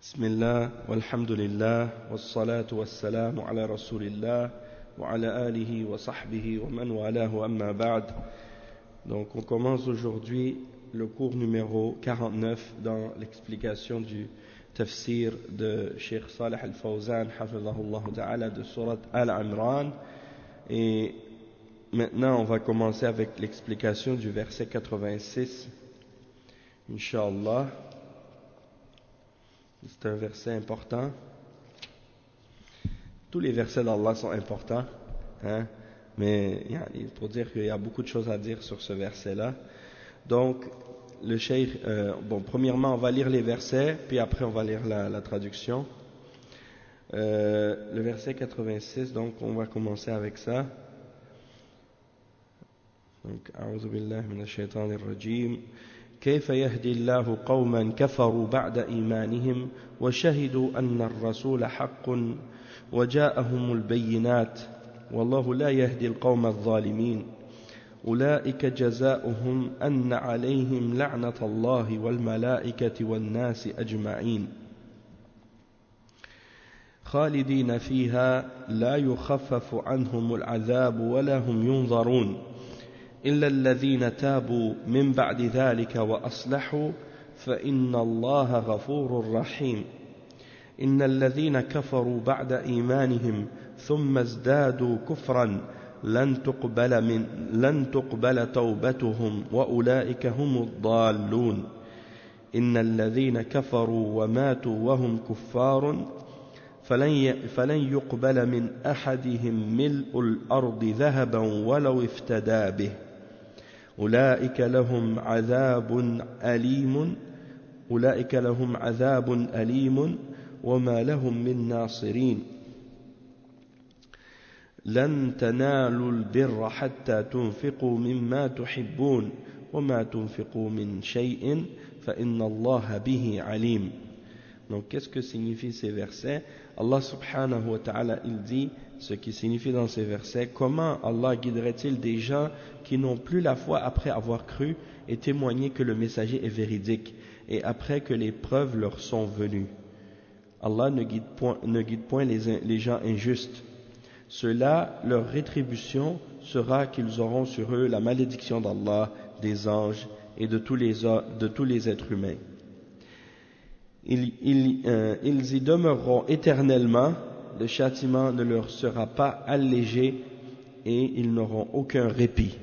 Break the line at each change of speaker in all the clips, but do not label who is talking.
بسم الله والحمد لله والصلاة والسلام على رسول الله وعلى آله وصحبه ومن والاه أما بعد. Donc on commence aujourd'hui le cours numéro 49 dans l'explication du tafsir de Cheikh Salih Al-Fawzan hafizahullah ta'ala de Surat Al-Imran, et maintenant on va commencer avec l'explication du verset 86 Inch'Allah. C'est un verset important. Tous les versets d'Allah sont importants, hein? Mais pour dire qu'il y a beaucoup de choses à dire sur ce verset-là. Donc, le cheikh, premièrement, on va lire les versets, puis après on va lire la traduction. Le verset 86, donc on va commencer avec ça. Donc, A'udhu billahi minash shaitanir rajim. كيف يهدي الله قوما كفروا بعد إيمانهم وشهدوا أن الرسول حق وجاءهم البينات والله لا يهدي القوم الظالمين أولئك جزاؤهم أن عليهم لعنة الله والملائكة والناس أجمعين خالدين فيها لا يخفف عنهم العذاب ولا هم ينظرون إلا الذين تابوا من بعد ذلك وأصلحوا فإن الله غفور رحيم إن الذين كفروا بعد إيمانهم ثم ازدادوا كفرا لن تقبل توبتهم وأولئك هم الضالون إن الذين كفروا وماتوا وهم كفار فلن يقبل من أحدهم ملء الأرض ذهبا ولو افتدى به أولئك لهم عذاب أليم وما لهم من ناصرين لن تنالوا البر حتى تنفقوا مما تحبون وما تنفقوا من شيء فإن الله به عليم. Donc qu'est-ce que signifient ces versets? Allah subhanahu wa ta'ala, il dit ce qui signifie dans ces versets. Comment Allah guiderait-il des gens qui n'ont plus la foi après avoir cru et témoigné que le messager est véridique et après que les preuves leur sont venues? Allah ne guide point les gens injustes. Cela, leur rétribution sera qu'ils auront sur eux la malédiction d'Allah, des anges et de tous les êtres humains. Ils y demeureront éternellement, le châtiment ne leur sera pas allégé et ils n'auront aucun répit.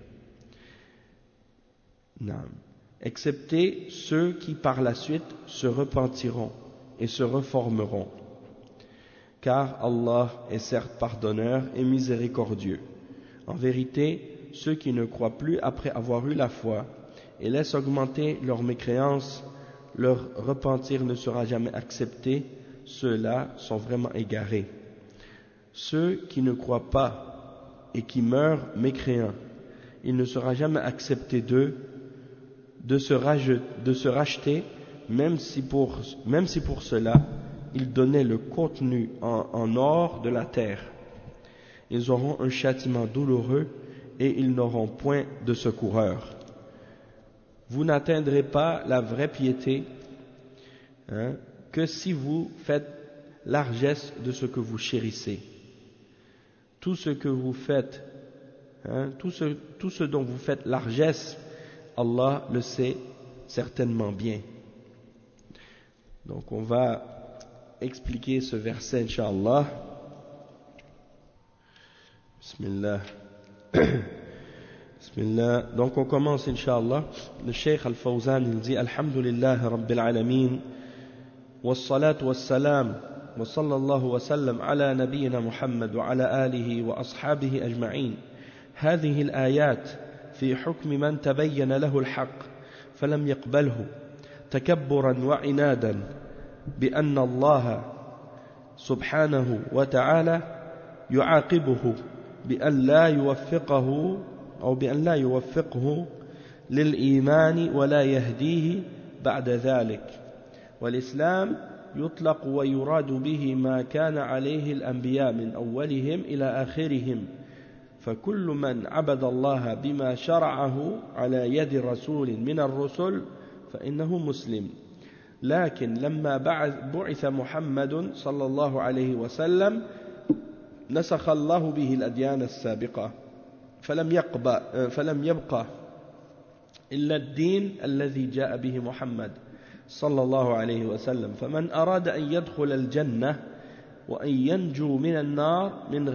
Excepté ceux qui par la suite se repentiront et se reformeront. Car Allah est certes pardonneur et miséricordieux. En vérité, ceux qui ne croient plus après avoir eu la foi et laissent augmenter leur mécréance, leur repentir ne sera jamais accepté, ceux-là sont vraiment égarés. Ceux qui ne croient pas et qui meurent mécréants, il ne sera jamais accepté d'eux de se racheter, même si pour cela, ils donnaient le contenu en or de la terre. Ils auront un châtiment douloureux et ils n'auront point de secoureur. Vous n'atteindrez pas la vraie piété que si vous faites largesse de ce que vous chérissez. Tout ce que vous faites, tout ce dont vous faites largesse, Allah le sait certainement bien. Donc on va expliquer ce verset, Inch'Allah. Bismillah. Bismillah. Donc on commence, Inch'Allah. Le Cheikh Al-Fawzan, il dit Alhamdulillah Rabbil Alameen Wassalatu wassalam wa sallallahu wa sallam ala nabiyyina Muhammad wa ala alihi wa ashabihi ajma'in. هذه الآيات في حكم من تبين له الحق فلم يقبله تكبرا وعنادا بأن الله سبحانه وتعالى يعاقبه بأن لا يوفقه للإيمان ولا يهديه بعد ذلك. والإسلام يطلق ويراد به ما كان عليه الأنبياء من أولهم إلى آخرهم، فكل من عبد الله بما شرعه على يد رسول من الرسل فإنه مسلم، لكن لما بعث محمد صلى الله عليه وسلم نسخ الله به الأديان السابقة فلم يبقى إلا الدين الذي جاء به محمد صلى الله عليه وسلم فمن أراد أن يدخل الجنة وأن ينجو من النار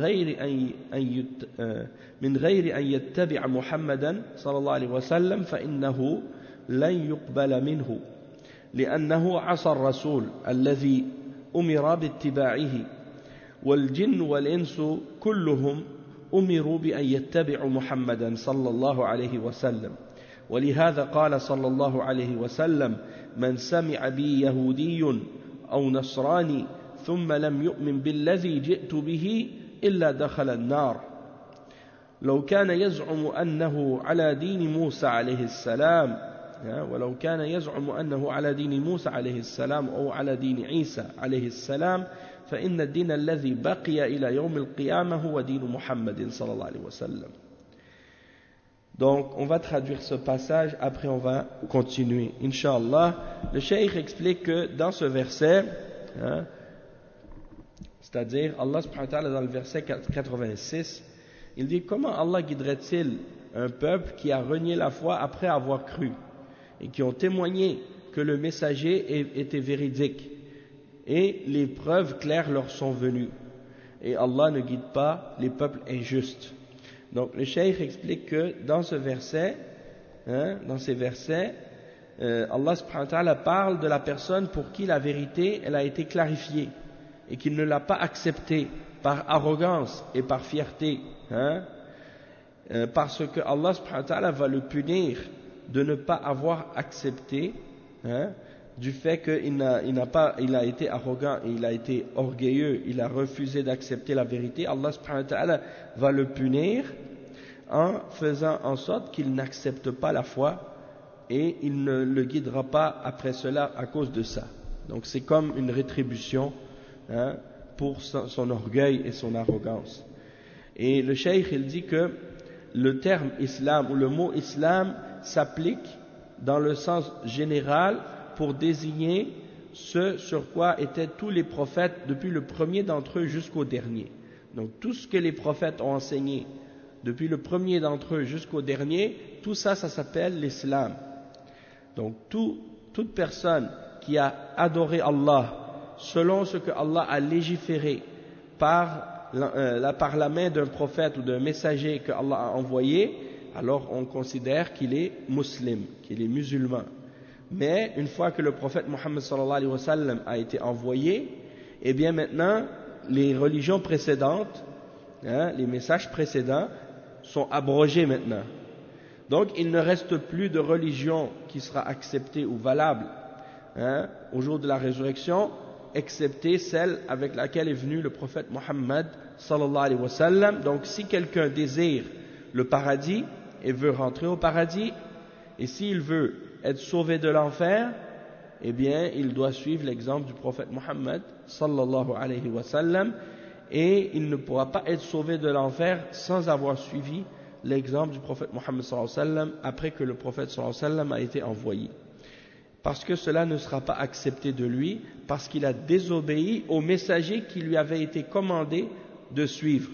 من غير أن يتبع محمدا صلى الله عليه وسلم فإنه لن يقبل منه لأنه عصى الرسول الذي أمر باتباعه والجن والإنس كلهم أمروا بأن يتبعوا محمدا صلى الله عليه وسلم ولهذا قال صلى الله عليه وسلم من سمع بي يهودي أو نصراني ثم لم يؤمن بالذي جئت به إلا دخل النار لو كان يزعم أنه على دين موسى عليه السلام ولو كان يزعم أنه على دين موسى عليه السلام أو على دين عيسى عليه السلام فإن الدين الذي بقي إلى يوم القيامة هو دين محمد صلى الله عليه وسلم. Donc on va traduire ce passage, après on va continuer, Inch'Allah. Le cheikh explique que dans ce verset, c'est-à-dire Allah subhanahu wa ta'ala dans le verset 86, il dit comment Allah guiderait-il un peuple qui a renié la foi après avoir cru et qui ont témoigné que le messager était véridique et les preuves claires leur sont venues et Allah ne guide pas les peuples injustes. Donc le cheikh explique que dans ce verset, dans ces versets, Allah subhanahu wa ta'ala parle de la personne pour qui la vérité elle a été clarifiée et qui ne l'a pas acceptée par arrogance et par fierté, parce que Allah subhanahu wa ta'ala va le punir de ne pas avoir accepté, du fait qu'il a été arrogant, il a été orgueilleux, il a refusé d'accepter la vérité. Allah subhanahu wa ta'ala va le punir en faisant en sorte qu'il n'accepte pas la foi et il ne le guidera pas après cela à cause de ça. Donc c'est comme une rétribution pour son orgueil et son arrogance. Et le cheikh il dit que le terme islam ou le mot islam s'applique dans le sens général pour désigner ce sur quoi étaient tous les prophètes depuis le premier d'entre eux jusqu'au dernier. Donc tout ce que les prophètes ont enseigné depuis le premier d'entre eux jusqu'au dernier, tout ça, ça s'appelle l'islam. Donc toute personne qui a adoré Allah selon ce que Allah a légiféré par la main d'un prophète ou d'un messager que Allah a envoyé, alors on considère qu'il est musulman, qu'il est musulman. Mais une fois que le prophète Mohammed sallallahu alayhi wa sallam a été envoyé, eh bien maintenant les religions précédentes, les messages précédents sont abrogés maintenant. Donc il ne reste plus de religion qui sera acceptée ou valable au jour de la résurrection, excepté celle avec laquelle est venu le prophète Mohammed sallallahu alayhi wa sallam. Donc si quelqu'un désire le paradis et veut rentrer au paradis, et s'il veut être sauvé de l'enfer, eh bien il doit suivre l'exemple du prophète Mohammed sallallahu alayhi wa sallam, et il ne pourra pas être sauvé de l'enfer sans avoir suivi l'exemple du prophète Mohammed sallallahu alayhi wa sallam après que le prophète sallallahu alayhi wa sallam a été envoyé. Parce que cela ne sera pas accepté de lui, parce qu'il a désobéi au messager qui lui avait été commandé de suivre.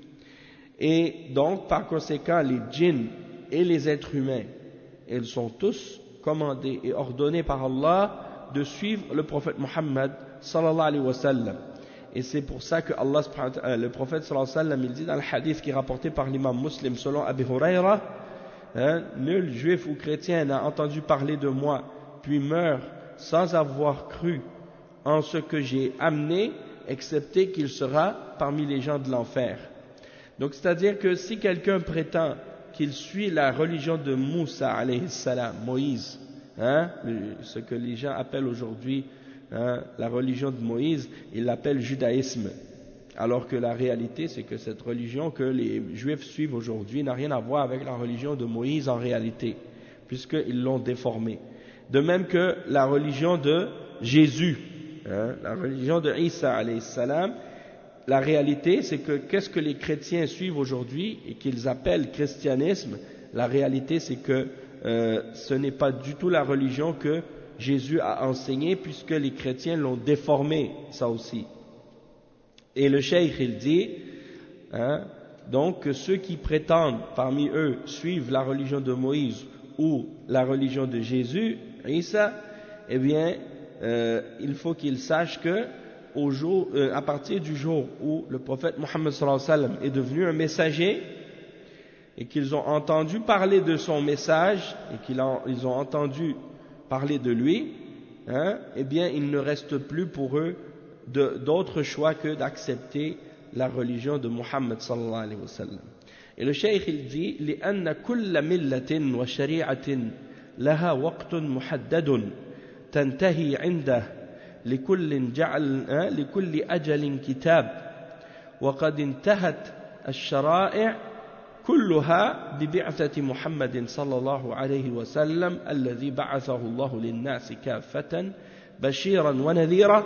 Et donc, par conséquent, les djinns et les êtres humains, ils sont tous commandés et ordonnés par Allah de suivre le prophète Mohammed sallallahu alayhi wa sallam. Et c'est pour ça que Allah, le prophète sallallahu alayhi wa sallam, il dit dans le hadith qui est rapporté par l'imam Muslim selon Abu Huraira, nul juif ou chrétien n'a entendu parler de moi puis meurt sans avoir cru en ce que j'ai amené, excepté qu'il sera parmi les gens de l'enfer. Donc c'est-à-dire que si quelqu'un prétend qu'il suit la religion de Moussa alayhi salam, Moïse, ce que les gens appellent aujourd'hui la religion de Moïse, ils l'appellent judaïsme, alors que la réalité c'est que cette religion que les juifs suivent aujourd'hui n'a rien à voir avec la religion de Moïse en réalité, puisqu'ils l'ont déformée. De même que la religion de Jésus, la religion de Isa alayhi salam, la réalité c'est que qu'est-ce que les chrétiens suivent aujourd'hui et qu'ils appellent christianisme, la réalité c'est que ce n'est pas du tout la religion que Jésus a enseigné, puisque les chrétiens l'ont déformé, ça aussi. Et le cheikh, il dit, donc que ceux qui prétendent parmi eux suivre la religion de Moïse ou la religion de Jésus, Isa, eh bien, il faut qu'ils sachent que à partir du jour où le prophète Mohammed sallallahu alayhi wa sallam est devenu un messager et qu'ils ont entendu parler de son message et qu'ils ont entendu parler de lui, eh bien, il ne reste plus pour eux d'autre choix que d'accepter la religion de Mohammed sallallahu alayhi wa sallam. Et le cheikh il dit لأن كل ملة وشريعة لها وقت محدد تنتهي عنده لكل أجل كتاب وقد انتهت الشرائع كلها ببعثة محمد صلى الله عليه وسلم الذي بعثه الله للناس كافة بشيرا ونذيرا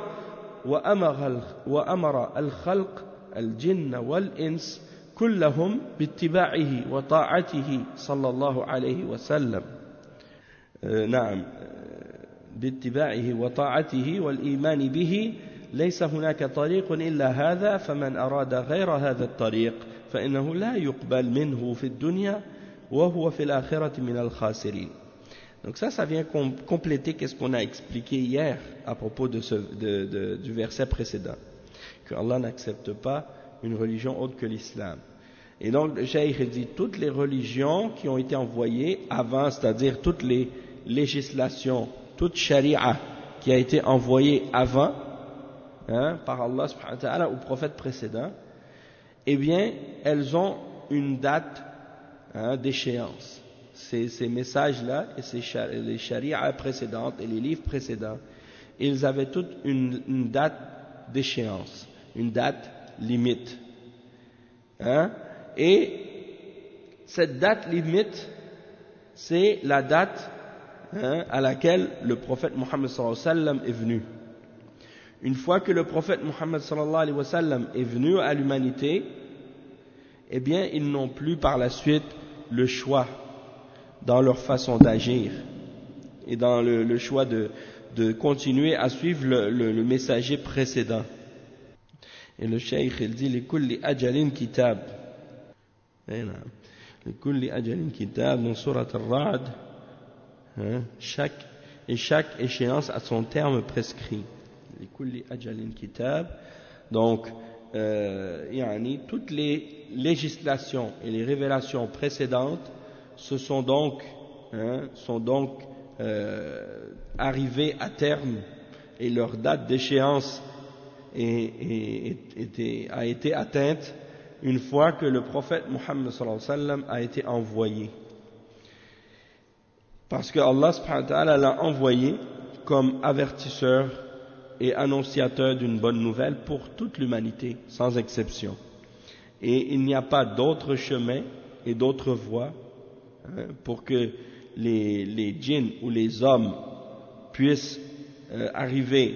وأمر الخلق الجن والإنس كلهم باتباعه وطاعته صلى الله عليه وسلم نعم باتباعه وطاعته والإيمان به ليس هناك طريق إلا هذا فمن أراد غير هذا الطريق فإنه لا يقبل منه في الدنيا وهو في الآخرة من الخاسرين. Donc ça vient compléter ce qu'on a expliqué hier à propos du verset précédent, que Allah n'accepte pas une religion autre que l'islam. Et donc le cheikh dit toutes les religions qui ont été envoyées avant, c'est-à-dire toutes les législations, toute sharia qui a été envoyée avant par Allah subhanahu wa ta'ala au prophète précédent, eh bien elles ont une date d'échéance. Ces messages-là et les sharia précédentes et les livres précédents, ils avaient toutes une date d'échéance, une date limite. Et cette date limite, c'est la date à laquelle le prophète Mohammed sallallahu alayhi wa sallam est venu. Une fois que le prophète Mohammed sallallahu alayhi wa sallam est venu à l'humanité, eh bien ils n'ont plus par la suite le choix dans leur façon d'agir et dans le choix de continuer à suivre le messager précédent. Et le cheikh il dit لكل أجل كتاب لكل أجل كتاب dans sourate Ar-Ra'd, chaque échéance a son terme prescrit. لكل أجل كتاب, donc toutes les législations et les révélations précédentes sont donc arrivées à terme et leur date d'échéance a été atteinte une fois que le prophète Mohammed sallallahu alayhi wa sallam a été envoyé. Parce que Allah subhanahu wa ta'ala l'a envoyé comme avertisseur et annonciateur d'une bonne nouvelle pour toute l'humanité, sans exception. Et il n'y a pas d'autre chemin et d'autre voie pour que les djinns ou les hommes puissent arriver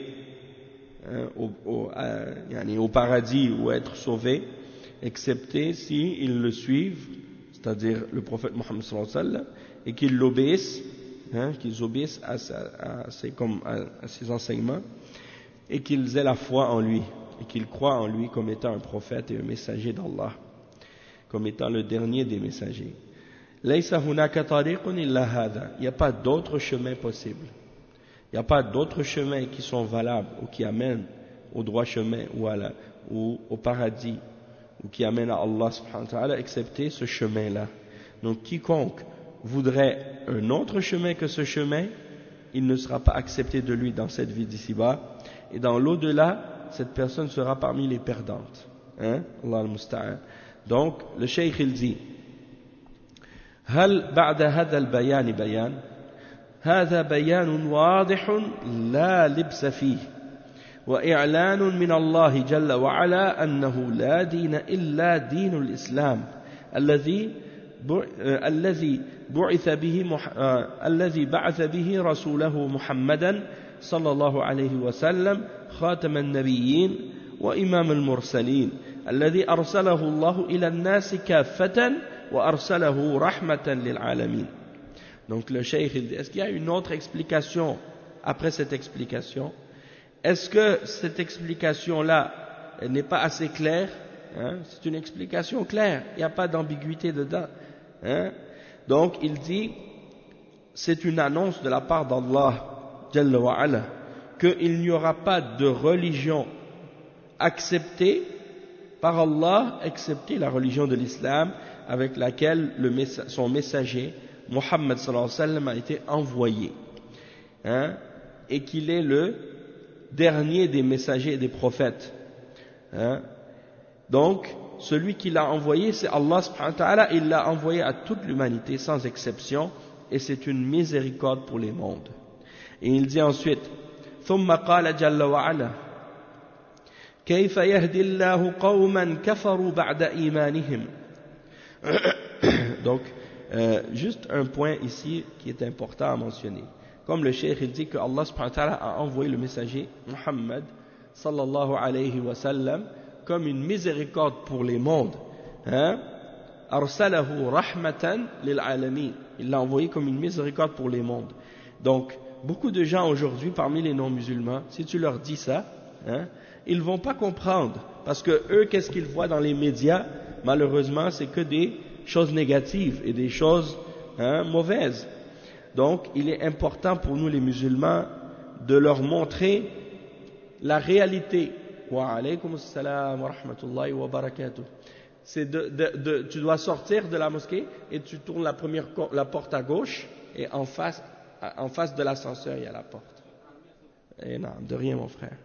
au paradis ou être sauvés, excepté s'ils le suivent, c'est-à-dire le prophète Mohammed sallallahu alayhi wa sallam, et qu'ils l'obéissent, qu'ils obéissent à ses enseignements, et qu'ils aient la foi en lui, et qu'ils croient en lui comme étant un prophète et un messager d'Allah, comme étant le dernier des messagers. Laysa hunaka tariqun illa hadha. Il n'y a pas d'autre chemin possible. Il n'y a pas d'autres chemins qui sont valables ou qui amènent au droit chemin ou au paradis ou qui amènent à Allah subhanahu wa ta'ala excepté ce chemin-là. Donc quiconque voudrait un autre chemin que ce chemin, il ne sera pas accepté de lui dans cette vie d'ici-bas, et dans l'au-delà, cette personne sera parmi les perdantes. Allah al-Musta'an. Donc le cheikh il dit هل بعد هذا البيان بيان هذا بيان واضح لا لبس فيه وإعلان من الله جل وعلا أنه لا دين إلا دين الإسلام الذي بعث به رسوله محمدا صلى الله عليه وسلم خاتم النبيين وإمام المرسلين الذي أرسله الله إلى الناس كافة وأرسله رحمة للعالمين. Donc le cheikh il dit, est-ce qu'il y a une autre explication après cette explication. Est-ce que cette explication-là n'est pas assez claire, hein? C'est une explication claire, il n'y a pas d'ambiguïté dedans, hein? Donc il dit, c'est une annonce de la part d'Allah Jalla wa Ala, qu'il n'y aura pas de religion acceptée par Allah, excepté la religion de l'islam avec laquelle son messager Muhammad sallallahu alayhi wa sallam a été envoyé, hein, et qu'il est le dernier des messagers et des prophètes, hein. Donc celui qui l'a envoyé, c'est Allah subhanahu wa ta'ala, il l'a envoyé à toute l'humanité sans exception, et c'est une miséricorde pour les mondes. Et il dit ensuite, ثم قال جل وعلا كيف يهدي الله قوما كفروا بعد إيمانهم. Donc juste un point ici qui est important à mentionner. Comme le cheikh il dit que Allah subhanahu wa ta'ala a envoyé le messager Muhammad sallallahu alayhi wa sallam comme une miséricorde pour les mondes, hein? Arsalahu rahmatan lil alamin. Il l'a envoyé comme une miséricorde pour les mondes. Donc beaucoup de gens aujourd'hui parmi les non-musulmans, si tu leur dis ça, hein, ils vont pas comprendre, parce que eux, qu'est-ce qu'ils voient dans les médias? Malheureusement, c'est que des choses négatives et des choses, hein, mauvaises. Donc, il est important pour nous les musulmans de leur montrer la réalité. Wa alaykum assalam wa rahmatullahi wa barakatuh. C'est tu dois sortir de la mosquée et tu tournes la porte à gauche, et en face de l'ascenseur, il y a la porte. Et non, de rien mon frère.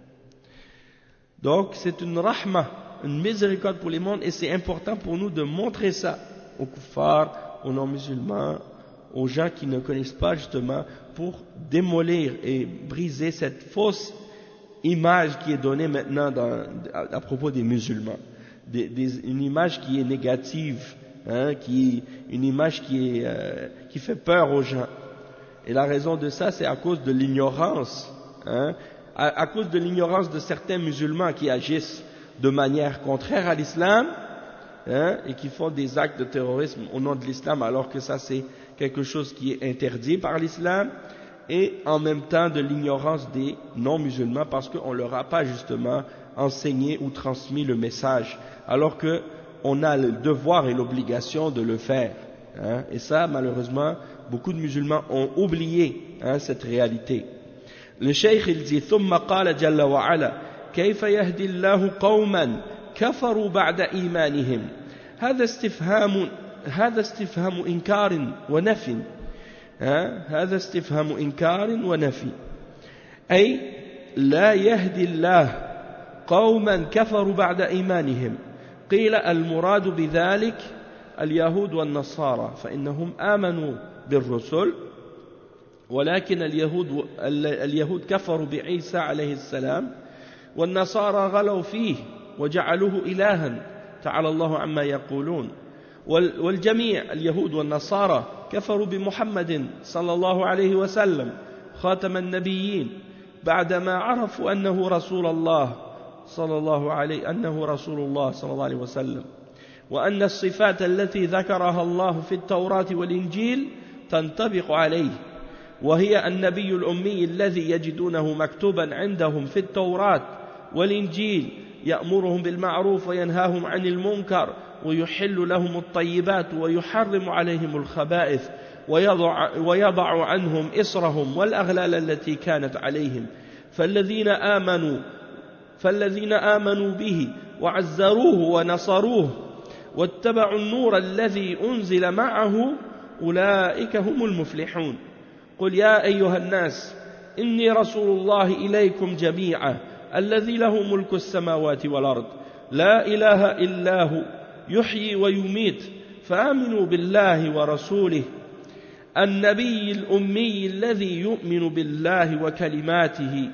Donc c'est une rahma, une miséricorde pour les mondes, et c'est important pour nous de montrer ça aux kuffars, aux non-musulmans, aux gens qui ne connaissent pas justement, pour démolir et briser cette fausse image qui est donnée maintenant à propos des musulmans. Une image qui est négative, hein, une image qui fait peur aux gens. Et la raison de ça, c'est à cause de l'ignorance, hein, à cause de l'ignorance de certains musulmans qui agissent de manière contraire à l'islam, hein, et qui font des actes de terrorisme au nom de l'islam, alors que ça c'est quelque chose qui est interdit par l'islam, et en même temps de l'ignorance des non-musulmans, parce qu'on ne leur a pas justement enseigné ou transmis le message, alors qu'on a le devoir et l'obligation de le faire, hein. Et ça, malheureusement, beaucoup de musulmans ont oublié, hein, cette réalité. Le cheikh il dit ثم قال جل وعلا كيف يهدي الله قوما كفروا بعد إيمانهم. هذا استفهام إنكار ونفي، هذا استفهام إنكار ونفي، أي لا يهدي الله قوما كفروا بعد إيمانهم. قيل المراد بذلك اليهود والنصارى، فإنهم آمنوا بالرسل، ولكن اليهود كفروا بعيسى عليه السلام، والنصارى غلوا فيه وجعلوه إلها تعالى الله عما يقولون. والجميع اليهود والنصارى كفروا بمحمد صلى الله عليه وسلم خاتم النبيين، بعدما عرفوا أنه رسول الله صلى الله عليه وسلم، وأن الصفات التي ذكرها الله في التوراة والإنجيل تنطبق عليه، وهي النبي الأمي الذي يجدونه مكتوبا عندهم في التوراة والإنجيل، يأمرهم بالمعروف وينهاهم عن المنكر ويحل لهم الطيبات ويحرم عليهم الخبائث ويضع عنهم إصرهم والأغلال التي كانت عليهم. فالذين آمنوا به وعزروه ونصروه واتبعوا النور الذي أنزل معه أولئك هم المفلحون. قل يا أيها الناس إني رسول الله إليكم جميعا الذي له ملك السماوات والأرض لا إله إلا هو يحيي ويميت فآمنوا بالله ورسوله النبي الأمي الذي يؤمن بالله وكلماته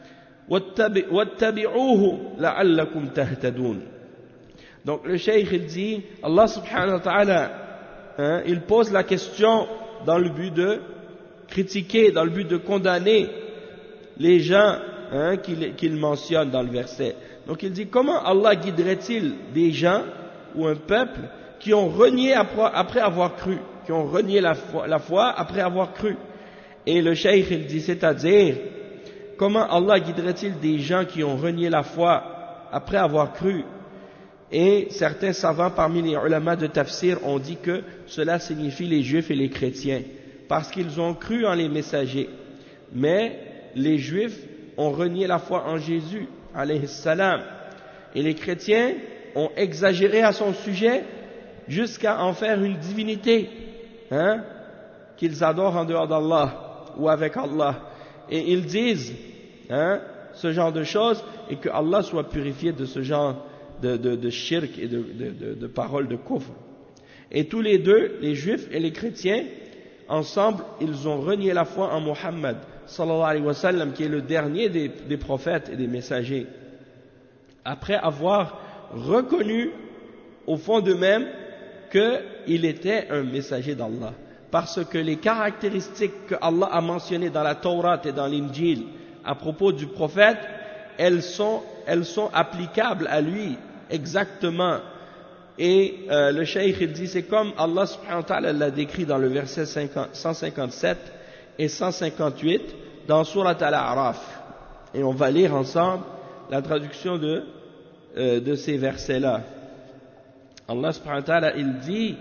واتبعوه لعلكم تهتدون. Donc le cheikh il dit, Allah subhanahu wa ta'ala, hein, il pose la question dans le but de critiquer, dans le but de condamner les gens, hein, qu'il mentionne dans le verset. Donc il dit, comment Allah guiderait-il des gens ou un peuple qui ont renié après avoir cru, qui ont renié la foi après avoir cru, Et le cheikh il dit, c'est-à-dire, comment Allah guiderait-il des gens qui ont renié la foi après avoir cru? Et certains savants parmi les ulama de tafsir ont dit que cela signifie les juifs et les chrétiens, parce qu'ils ont cru en les messagers. Mais les juifs ont renié la foi en Jésus, alayhi salam, et les chrétiens ont exagéré à son sujet jusqu'à en faire une divinité, qu'ils adorent en dehors d'Allah ou avec Allah. Et ils disent ce genre de choses, et que Allah soit purifié de ce genre de shirk et de paroles de kufr. Et tous les deux, les juifs et les chrétiens, ensemble, ils ont renié la foi en Muhammad sallallahu alayhi wa sallam, qui est le dernier des prophètes et des messagers, après avoir reconnu au fond d'eux-mêmes qu'il était un messager d'Allah, parce que les caractéristiques que Allah a mentionnées dans la Torah et dans l'Injil à propos du prophète, elles sont applicables à lui exactement. Et le cheikh il dit, c'est comme Allah subhanahu wa ta'ala l'a décrit dans le verset 157 et 158 dans Surat Al-A'raf. Et on va lire ensemble la traduction de ces versets-là. Allah subhanahu wa ta'ala il dit,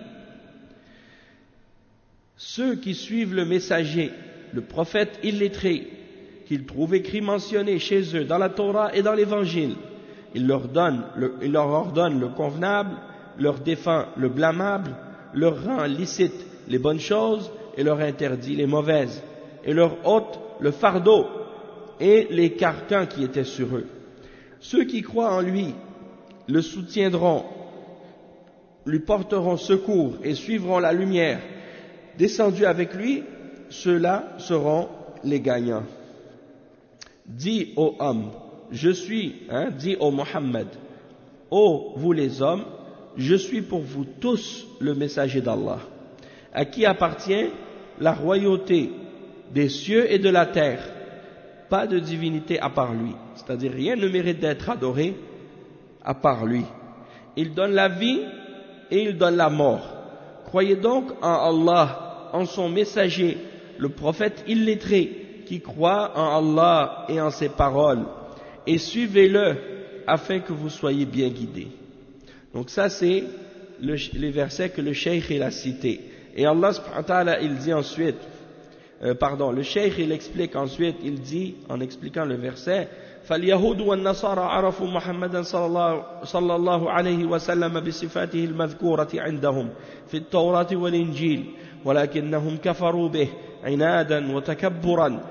ceux qui suivent le messager, le prophète illettré, qu'ils trouvent écrit mentionné chez eux dans la Torah et dans l'Évangile, il leur ordonne le convenable, leur défend le blâmable, leur rend licite les bonnes choses et leur interdit les mauvaises, et leur ôte le fardeau et les carcans qui étaient sur eux. Ceux qui croient en lui le soutiendront, lui porteront secours et suivront la lumière descendue avec lui, ceux-là seront les gagnants. Dis ô homme, dis ô Muhammad, ô vous les hommes, je suis pour vous tous le messager d'Allah, à qui appartient la royauté des cieux et de la terre, pas de divinité à part lui, c'est-à-dire rien ne mérite d'être adoré à part lui. Il donne la vie et il donne la mort. Croyez donc en Allah, en son messager, le prophète illettré, qui croit en Allah et en ses paroles, et suivez-le afin que vous soyez bien guidés. Donc ça c'est les versets que le cheikh il a cités. Et Allah subhanahu wa ta'ala il dit ensuite, le cheikh il explique ensuite, il dit en expliquant le verset, فاليهود والنصارى عرفوا محمدا صلى الله عليه وسلم بصفاته المذكورة عندهم في التوراة والإنجيل ولكنهم كفروا به عنادا وتكبرا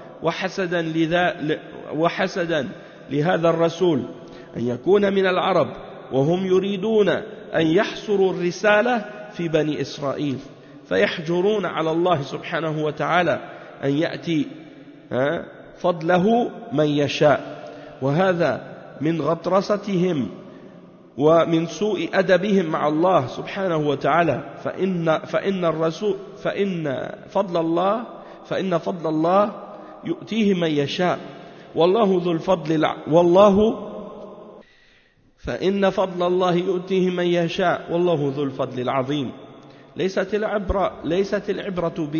وحسدا لهذا الرسول أن يكون من العرب وهم يريدون أن يحصروا الرسالة في بني إسرائيل فيحجرون على الله سبحانه وتعالى أن يأتي فضله من يشاء وهذا من غطرستهم ومن سوء أدبهم مع الله سبحانه وتعالى فإن فضل الله يؤتيه من يشاء والله ذو الفضل فإن فضل الله يؤتيه من يشاء والله ذو الفضل العظيم. ليست العبرة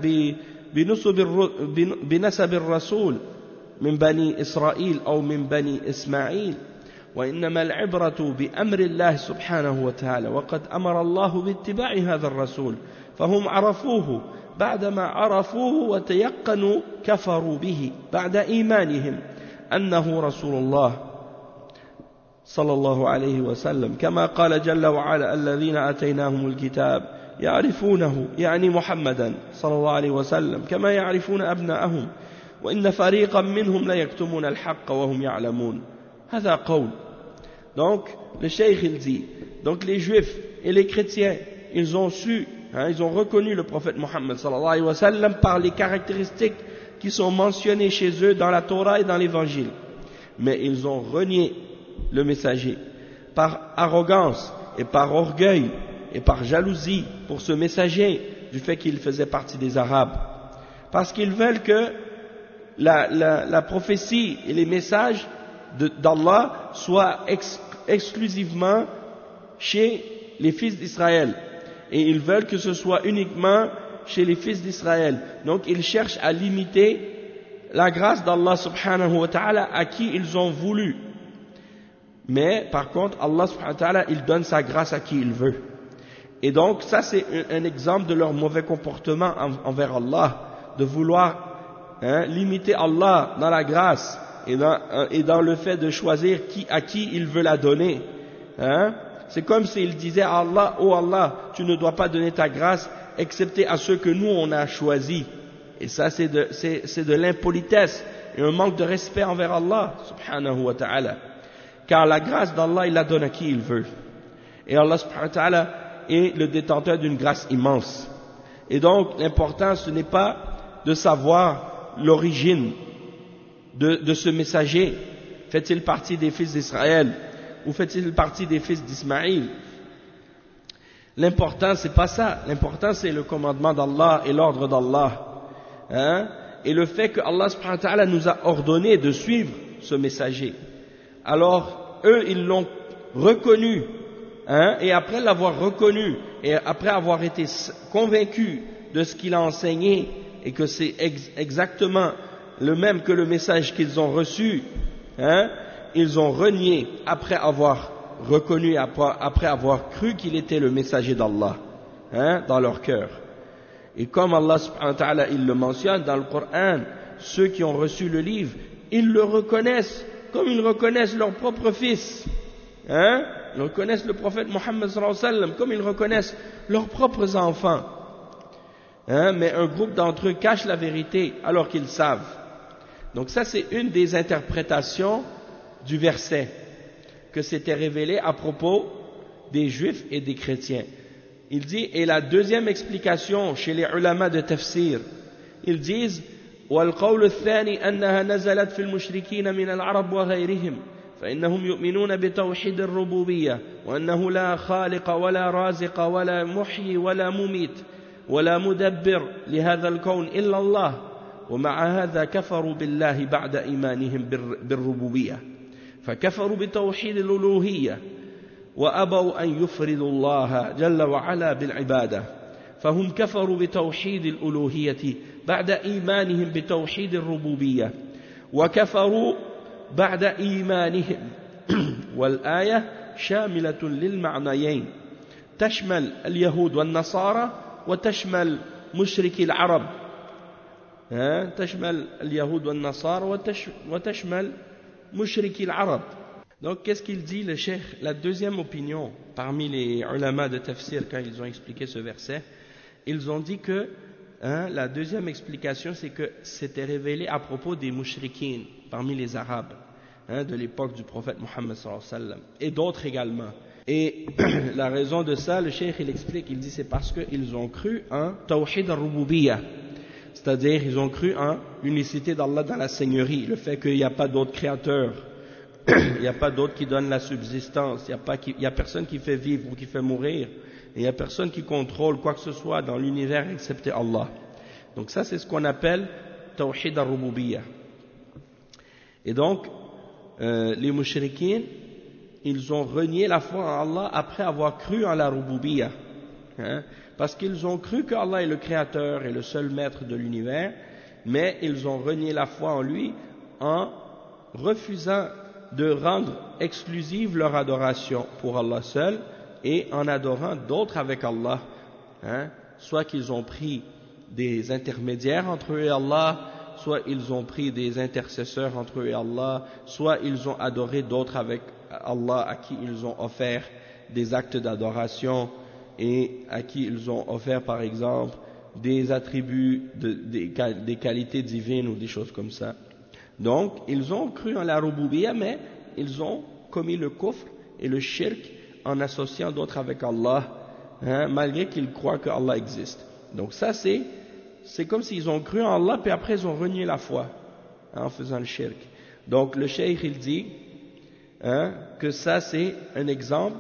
بنسب الرسول من بني إسرائيل أو من بني إسماعيل، وإنما العبرة بأمر الله سبحانه وتعالى، وقد أمر الله باتباع هذا الرسول فهم عرفوه، بعدما عرفوه وتيقنوا كفروا به بعد إيمانهم أنه رسول الله صلى الله عليه وسلم، كما قال جل وعلا الذين آتيناهم الكتاب يعرفونه يعني محمدا صلى الله عليه وسلم كما يعرفون أبناءهم وإن فريقا منهم لا يكتمون الحق وهم يعلمون. هذا قول. Donc le cheikh il dit, donc les juifs et les chrétiens ils ont su, ils ont reconnu le prophète Mohammed sallallahu alayhi wa sallam par les caractéristiques qui sont mentionnées chez eux dans la Torah et dans l'évangile, mais ils ont renié le messager par arrogance et par orgueil et par jalousie pour ce messager du fait qu'il faisait partie des Arabes, parce qu'ils veulent que la prophétie et les messages d'Allah soient exclusivement chez les fils d'Israël, et ils veulent que ce soit uniquement chez les fils d'Israël. Donc ils cherchent à limiter la grâce d'Allah subhanahu wa ta'ala à qui ils ont voulu. Mais par contre, Allah subhanahu wa ta'ala, il donne sa grâce à qui il veut. Et donc ça c'est un exemple de leur mauvais comportement envers Allah, de vouloir limiter Allah dans la grâce et dans le fait de choisir à qui il veut la donner. C'est comme s'il disait à Allah, oh Allah, tu ne dois pas donner ta grâce excepté à ceux que nous on a choisis. Et ça c'est de l'impolitesse et un manque de respect envers Allah subhanahu wa ta'ala. Car la grâce d'Allah, il la donne à qui il veut. Et Allah subhanahu wa ta'ala est le détenteur d'une grâce immense. Et donc l'important ce n'est pas de savoir l'origine de ce messager. Fait-il partie des fils d'Israël ou fait-il partie des fils d'Ismaïl? L'important c'est pas ça. L'important c'est le commandement d'Allah et l'ordre d'Allah. Et le fait que Allah subhanahu wa ta'ala nous a ordonné de suivre ce messager. Alors eux ils l'ont reconnu. Et après l'avoir reconnu et après avoir été convaincus de ce qu'il a enseigné et que c'est exactement le même que le message qu'ils ont reçu, ils ont renié après avoir reconnu, après avoir cru qu'il était le messager d'Allah dans leur cœur. Et comme Allah subhanahu wa ta'ala il le mentionne dans le Coran, ceux qui ont reçu le livre, ils le reconnaissent comme ils reconnaissent leur propre fils. Ils reconnaissent le prophète Mohammed sallallahu alayhi wa sallam comme ils reconnaissent leurs propres enfants. Mais un groupe d'entre eux cache la vérité alors qu'ils savent. Donc ça c'est une des interprétations du verset que s'était révélé à propos des juifs et des chrétiens. Il dit, et la deuxième explication chez les ulama de tafsir, ils disent والقول الثاني أنها نزلت في المشركين من العرب وغيرهم فإنهم يؤمنون بتوحيد الربوبية وأنه لا خالق ولا رازق ولا محيي ولا مميت ولا مدبر لهذا الكون إلا الله ومع هذا كفروا بالله بعد إيمانهم بالربوبية فكفروا بتوحيد الألوهية وأبوا أن يفردوا الله جل وعلا بالعبادة فهم كفروا بتوحيد الألوهية بعد إيمانهم بتوحيد الربوبية وكفروا بعد إيمانهم والآية شاملة للمعنيين تشمل اليهود والنصارى وتشمل مشركي العرب تشمل اليهود والنصارى وتشمل مشركي العرب. Donc qu'est-ce qu'il dit le cheikh? La deuxième opinion parmi les ulama de tafsir quand ils ont expliqué ce verset, ils ont dit que la deuxième explication c'est que c'était révélé à propos des mushrikines parmi les arabes de l'époque du prophète Mohammed sallallahu alayhi wa sallam et d'autres également. Et la raison de ça, le cheikh il explique, il dit c'est parce qu'ils ont cru en tawhid al-rububiyyah, c'est-à-dire ils ont cru en l'unicité d'Allah dans la seigneurie, le fait qu'il n'y a pas d'autre créateur, il n'y a pas d'autre qui donne la subsistance, il n'y a personne qui fait vivre ou qui fait mourir, et il n'y a personne qui contrôle quoi que ce soit dans l'univers excepté Allah. Donc ça c'est ce qu'on appelle tawhid al-rububiyyah. Et donc les mushrikines, ils ont renié la foi en Allah après avoir cru en la rububiyyah, parce qu'ils ont cru qu'Allah est le créateur et le seul maître de l'univers, mais ils ont renié la foi en lui en refusant de rendre exclusive leur adoration pour Allah seul et en adorant d'autres avec Allah, soit qu'ils ont pris des intermédiaires entre eux et Allah, soit ils ont pris des intercesseurs entre eux et Allah, soit ils ont adoré d'autres avec Allah à qui ils ont offert des actes d'adoration et à qui ils ont offert par exemple des attributs, des qualités divines ou des choses comme ça. Donc ils ont cru en la rububiyyah, mais ils ont commis le kufr et le shirk en associant d'autres avec Allah, malgré qu'ils croient que Allah existe. Donc ça c'est comme s'ils ont cru en Allah puis après ils ont renié la foi en faisant le shirk. Donc le cheikh il dit que ça c'est un exemple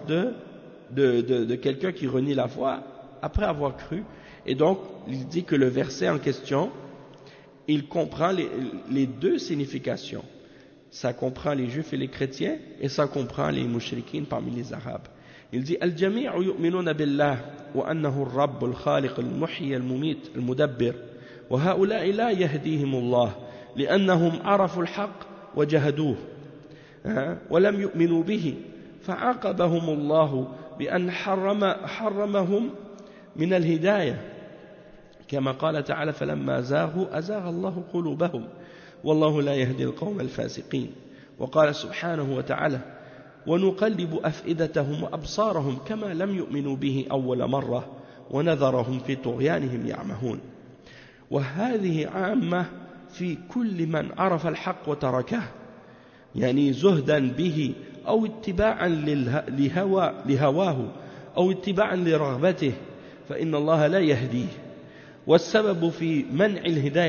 de quelqu'un qui renie la foi après avoir cru. Et donc il dit que le verset en question il comprend les deux significations. Ça comprend les juifs et les chrétiens et ça comprend les mushrikines parmi les arabes. Il dit الجميع يؤمنون بالله وأنه الرب الخالق المحيي المميت المدبر وهؤلاء لا يهديهم الله لأنهم عرفوا الحق وجهدوه ولم يؤمنوا به فعاقبهم الله بأن حرمهم من الهداية كما قال تعالى فلما زاغوا أزاغ الله قلوبهم والله لا يهدي القوم الفاسقين وقال سبحانه وتعالى ونقلب أفئدتهم وأبصارهم كما لم يؤمنوا به أول مرة ونذرهم في طغيانهم يعمهون وهذه عامة في كل من عرف الحق وتركه يعني زهدا به أو اتباعا لهواه أو اتباعا لرغبته فإن الله لا يهديه والسبب في منع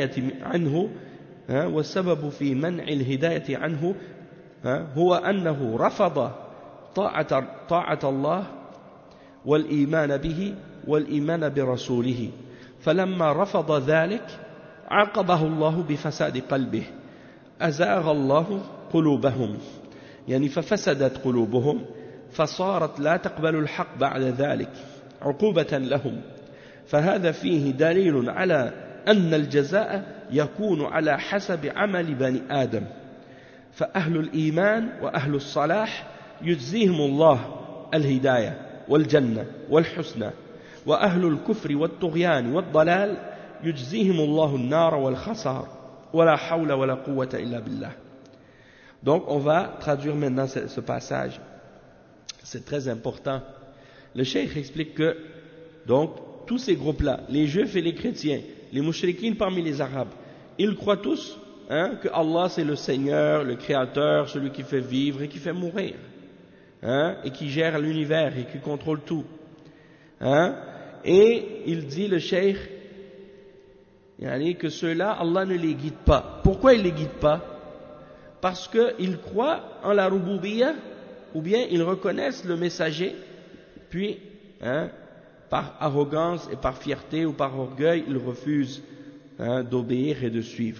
الهداية عنه هو أنه رفض طاعة الله والإيمان به والإيمان برسوله فلما رفض ذلك عاقبه الله بفساد قلبه أزاغ الله قلوبهم يعني ففسدت قلوبهم فصارت لا تقبل الحق بعد ذلك عقوبة لهم فهذا فيه دليل على أن الجزاء يكون على حسب عمل بني آدم فأهل الإيمان وأهل الصلاح يجزيهم الله الهداية والجنة والحسنى وأهل الكفر والطغيان والضلال يجزيهم الله النار والخسار ولا حول ولا قوة إلا بالله. Donc on va traduire maintenant ce passage, c'est très important. Le cheikh explique que donc tous ces groupes-là, les juifs et les chrétiens, les mouchrikines parmi les arabes, ils croient tous que Allah c'est le Seigneur, le Créateur, celui qui fait vivre et qui fait mourir, et qui gère l'univers et qui contrôle tout. Et il dit le cheikh que ceux-là, Allah ne les guide pas. Pourquoi il ne les guide pas? Parce qu'ils croient en la ruboubiyya, ou bien ils reconnaissent le messager, puis par arrogance et par fierté ou par orgueil, ils refusent d'obéir et de suivre.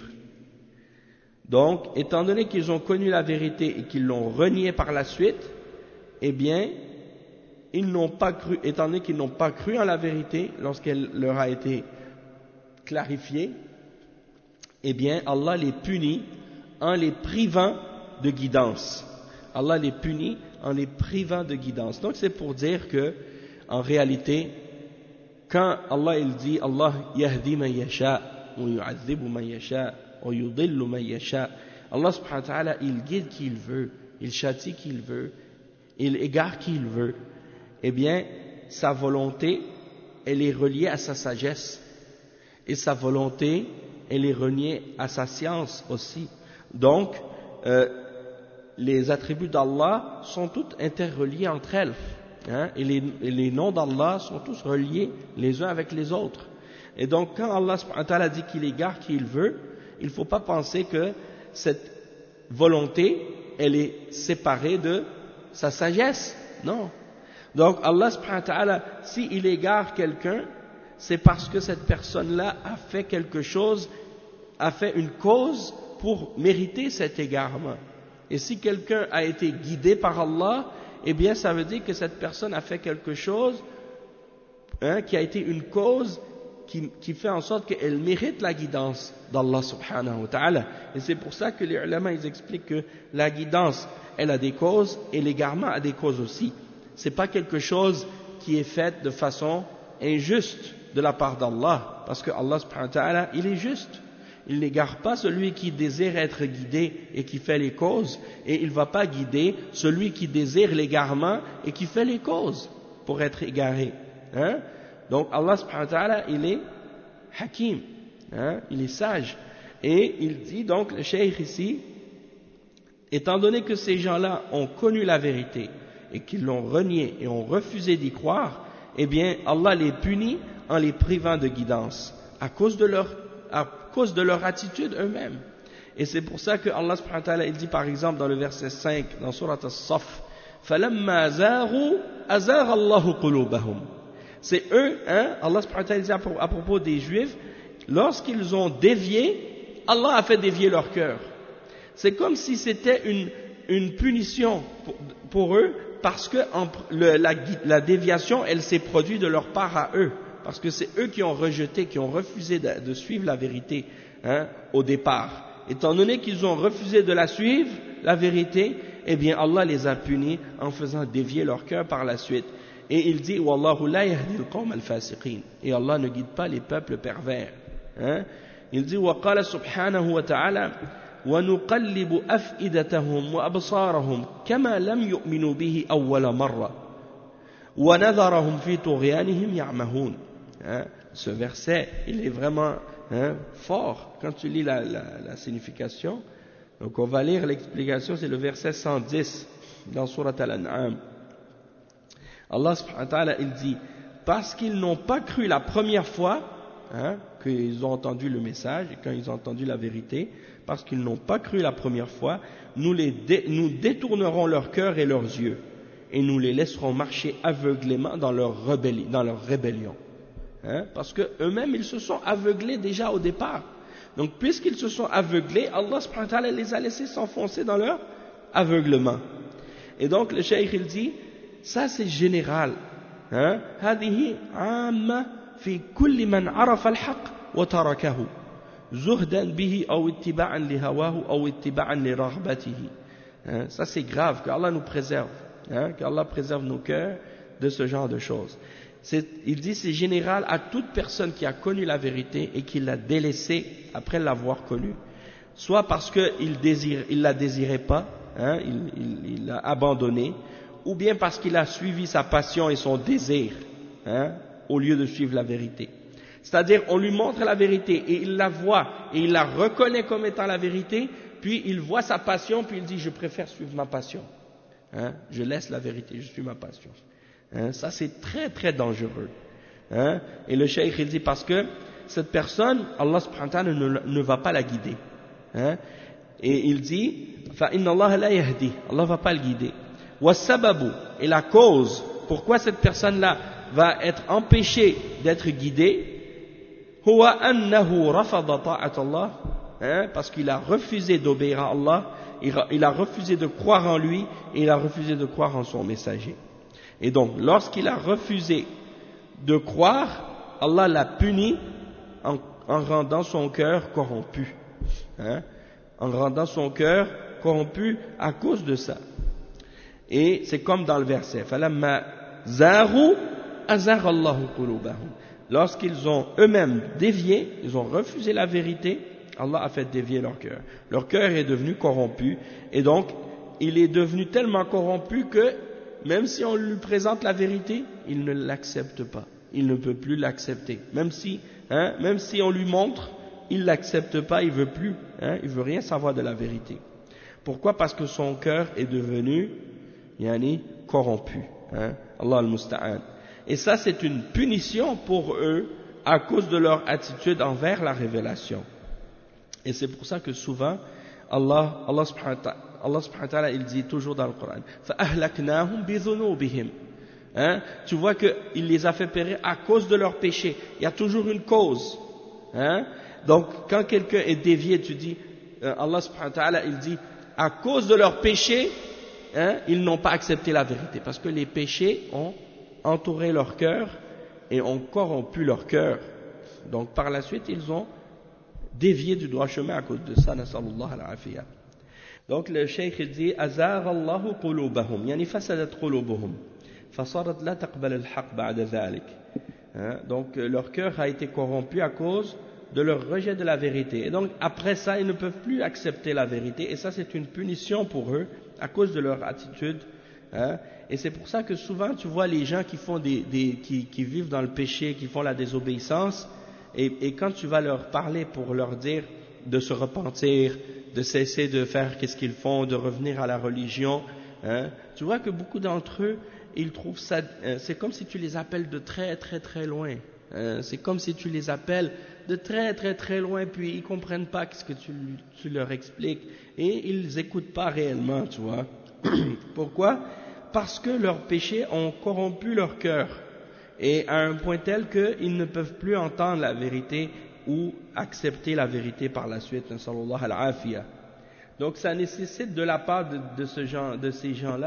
Donc, étant donné qu'ils ont connu la vérité et qu'ils l'ont reniée par la suite, eh bien, ils n'ont pas cru, étant donné qu'ils n'ont pas cru en la vérité lorsqu'elle leur a été clarifiée, eh bien, Allah les punit en les privant de guidance. Allah les punit en les privant de guidance. Donc, c'est pour dire que, en réalité, quand Allah il dit Allah yahdi man yasha wa yu'adhibu man yasha wa yudillu man yasha, Allah subhanahu wa ta'ala il guide qui il veut, il châtie qui il veut, il égare qui il veut. Eh bien, sa volonté elle est reliée à sa sagesse et sa volonté elle est reliée à sa science aussi. Donc les attributs d'Allah sont tous interreliés entre elles. Et les noms d'Allah sont tous reliés les uns avec les autres. Et donc quand Allah subhanahu wa ta'ala dit qu'il égare qui il veut, il ne faut pas penser que cette volonté elle est séparée de sa sagesse. Non. Donc Allah subhanahu wa ta'ala, s'il égare quelqu'un, c'est parce que cette personne-là a fait quelque chose, a fait une cause pour mériter cet égarement. Et si quelqu'un a été guidé par Allah, eh bien ça veut dire que cette personne a fait quelque chose qui a été une cause qui fait en sorte qu'elle mérite la guidance d'Allah subhanahu wa ta'ala. Et c'est pour ça que les ulama ils expliquent que la guidance elle a des causes et l'égarement a des causes aussi. C'est pas quelque chose qui est fait de façon injuste de la part d'Allah, parce que Allah subhanahu wa ta'ala il est juste. Il n'égare pas celui qui désire être guidé et qui fait les causes, et il ne va pas guider celui qui désire l'égarement et qui fait les causes pour être égaré. Donc Allah subhanahu wa ta'ala, il est hakim, il est sage. Et il dit donc, le cheikh ici, étant donné que ces gens-là ont connu la vérité et qu'ils l'ont renié et ont refusé d'y croire, eh bien Allah les punit en les privant de guidance à cause de leur attitude eux-mêmes. Et c'est pour ça que Allah subhanahu wa ta'ala il dit par exemple dans le verset 5 dans Surat As-Saff فَلَمَّا زَاغُوا أَزَاغَ اللَّهُ قُلُوبَهُم. C'est eux, Allah subhanahu wa ta'ala dit à propos des Juifs, lorsqu'ils ont dévié, Allah a fait dévier leur cœur. C'est comme si c'était une punition pour eux parce que la déviation, elle s'est produite de leur part à eux, parce que c'est eux qui ont rejeté, qui ont refusé de suivre la vérité au départ. Étant donné qu'ils ont refusé de la suivre, la vérité, eh bien Allah les a punis en faisant dévier leur cœur par la suite. Et il dit Wallahu la yahdi al-qawm al-fasiqin. Et Allah ne guide pas les peuples pervers. Il dit wa qala subhanahu wa ta'ala wa nuqallibu af'idatahum wa absarahum kama lam yu'minu bihi awwala marra wa nadharahum fi tughyanihim ya'mahun. Ce verset, il est vraiment fort quand tu lis la signification. Donc on va lire l'explication, c'est le verset 110 dans Surat Al-An'am. Allah subhanahu wa ta'ala, il dit, parce qu'ils n'ont pas cru la première fois qu'ils ont entendu le message et quand ils ont entendu la vérité, parce qu'ils n'ont pas cru la première fois, nous détournerons leur cœur et leurs yeux et nous les laisserons marcher aveuglément dans leur rébellion. Parce que eux-mêmes ils se sont aveuglés déjà au départ. Donc puisqu'ils se sont aveuglés, Allah subhanahu wa ta'ala les a laissés s'enfoncer dans leur aveuglement. Et donc le cheikh il dit, ça c'est général. هذه عامة في كل من عرف الحق وتركه زهدا به أو اتباعا لهواه أو اتباعا لرغبته. Ça c'est grave, que Allah nous préserve, que Allah préserve nos cœurs de ce genre de choses. Il dit c'est général à toute personne qui a connu la vérité et qui l'a délaissée après l'avoir connue, soit parce qu'il la désirait pas, il l'a abandonnée, ou bien parce qu'il a suivi sa passion et son désir, au lieu de suivre la vérité. C'est-à-dire, on lui montre la vérité et il la voit et il la reconnaît comme étant la vérité, puis il voit sa passion, puis il dit je préfère suivre ma passion. Je laisse la vérité, je suis ma passion. Ça c'est très très dangereux. Et le cheikh il dit parce que cette personne, Allah subhanahu wa ta'ala ne va pas la guider. Et il dit fa inna Allah la yahdi, Allah va pas le guider. Wa sababu, et la cause pourquoi cette personne-là va être empêchée d'être guidée, huwa annahu rafada ta'at Allah, parce qu'il a refusé d'obéir à Allah, il a refusé de croire en lui et il a refusé de croire en son messager. Et donc, lorsqu'il a refusé de croire, Allah l'a puni en rendant son cœur corrompu. En rendant son cœur corrompu à cause de ça. Et c'est comme dans le verset. فَلَمَّا زَاغُوا أَزَاغَ اللَّهُ قُلُوبَهُم. Lorsqu'ils ont eux-mêmes dévié, ils ont refusé la vérité, Allah a fait dévier leur cœur. Leur cœur est devenu corrompu. Et donc, il est devenu tellement corrompu que même si on lui présente la vérité, il ne l'accepte pas. Il ne peut plus l'accepter. Même si on lui montre, il l'accepte pas, il veut plus, il veut rien savoir de la vérité. Pourquoi? Parce que son cœur est devenu, corrompu. Allah al-Musta'an. Et ça, c'est une punition pour eux à cause de leur attitude envers la révélation. Et c'est pour ça que souvent, Allah subhanahu wa ta'ala, il dit toujours dans le Coran, فَأَهْلَكْنَاهُمْ بِذُنُوبِهِمْ. Tu vois qu'il les a fait périr à cause de leur péché. Il y a toujours une cause. Donc, quand quelqu'un est dévié, tu dis, Allah subhanahu wa ta'ala, il dit, à cause de leur péché, ils n'ont pas accepté la vérité. Parce que les péchés ont entouré leur cœur et ont corrompu leur cœur. Donc, par la suite, ils ont dévié du droit chemin à cause de ça. Nasallallahu al-afiyah. Donc le cheikh dit azagha Allahu qulubahum, yani fasadat qulubuhum, fasarat la taqbal al-haq ba'da dhalik. Donc leur cœur a été corrompu à cause de leur rejet de la vérité. Et donc après ça, ils ne peuvent plus accepter la vérité. Et ça, c'est une punition pour eux à cause de leur attitude. Et c'est pour ça que souvent tu vois les gens qui font qui vivent dans le péché, qui font la désobéissance. Et quand tu vas leur parler pour leur dire de se repentir, de cesser de faire qu'est-ce qu'ils font, de revenir à la religion, tu vois que beaucoup d'entre eux, ils trouvent ça, c'est comme si tu les appelles de très très très loin. C'est comme si tu les appelles de très très très loin, puis ils comprennent pas ce que tu leur expliques et ils écoutent pas réellement, tu vois. Pourquoi? Parce que leurs péchés ont corrompu leur cœur. Et à un point tel qu'ils ne peuvent plus entendre la vérité ou accepter la vérité par la suite. Donc ça nécessite de la part de ces gens-là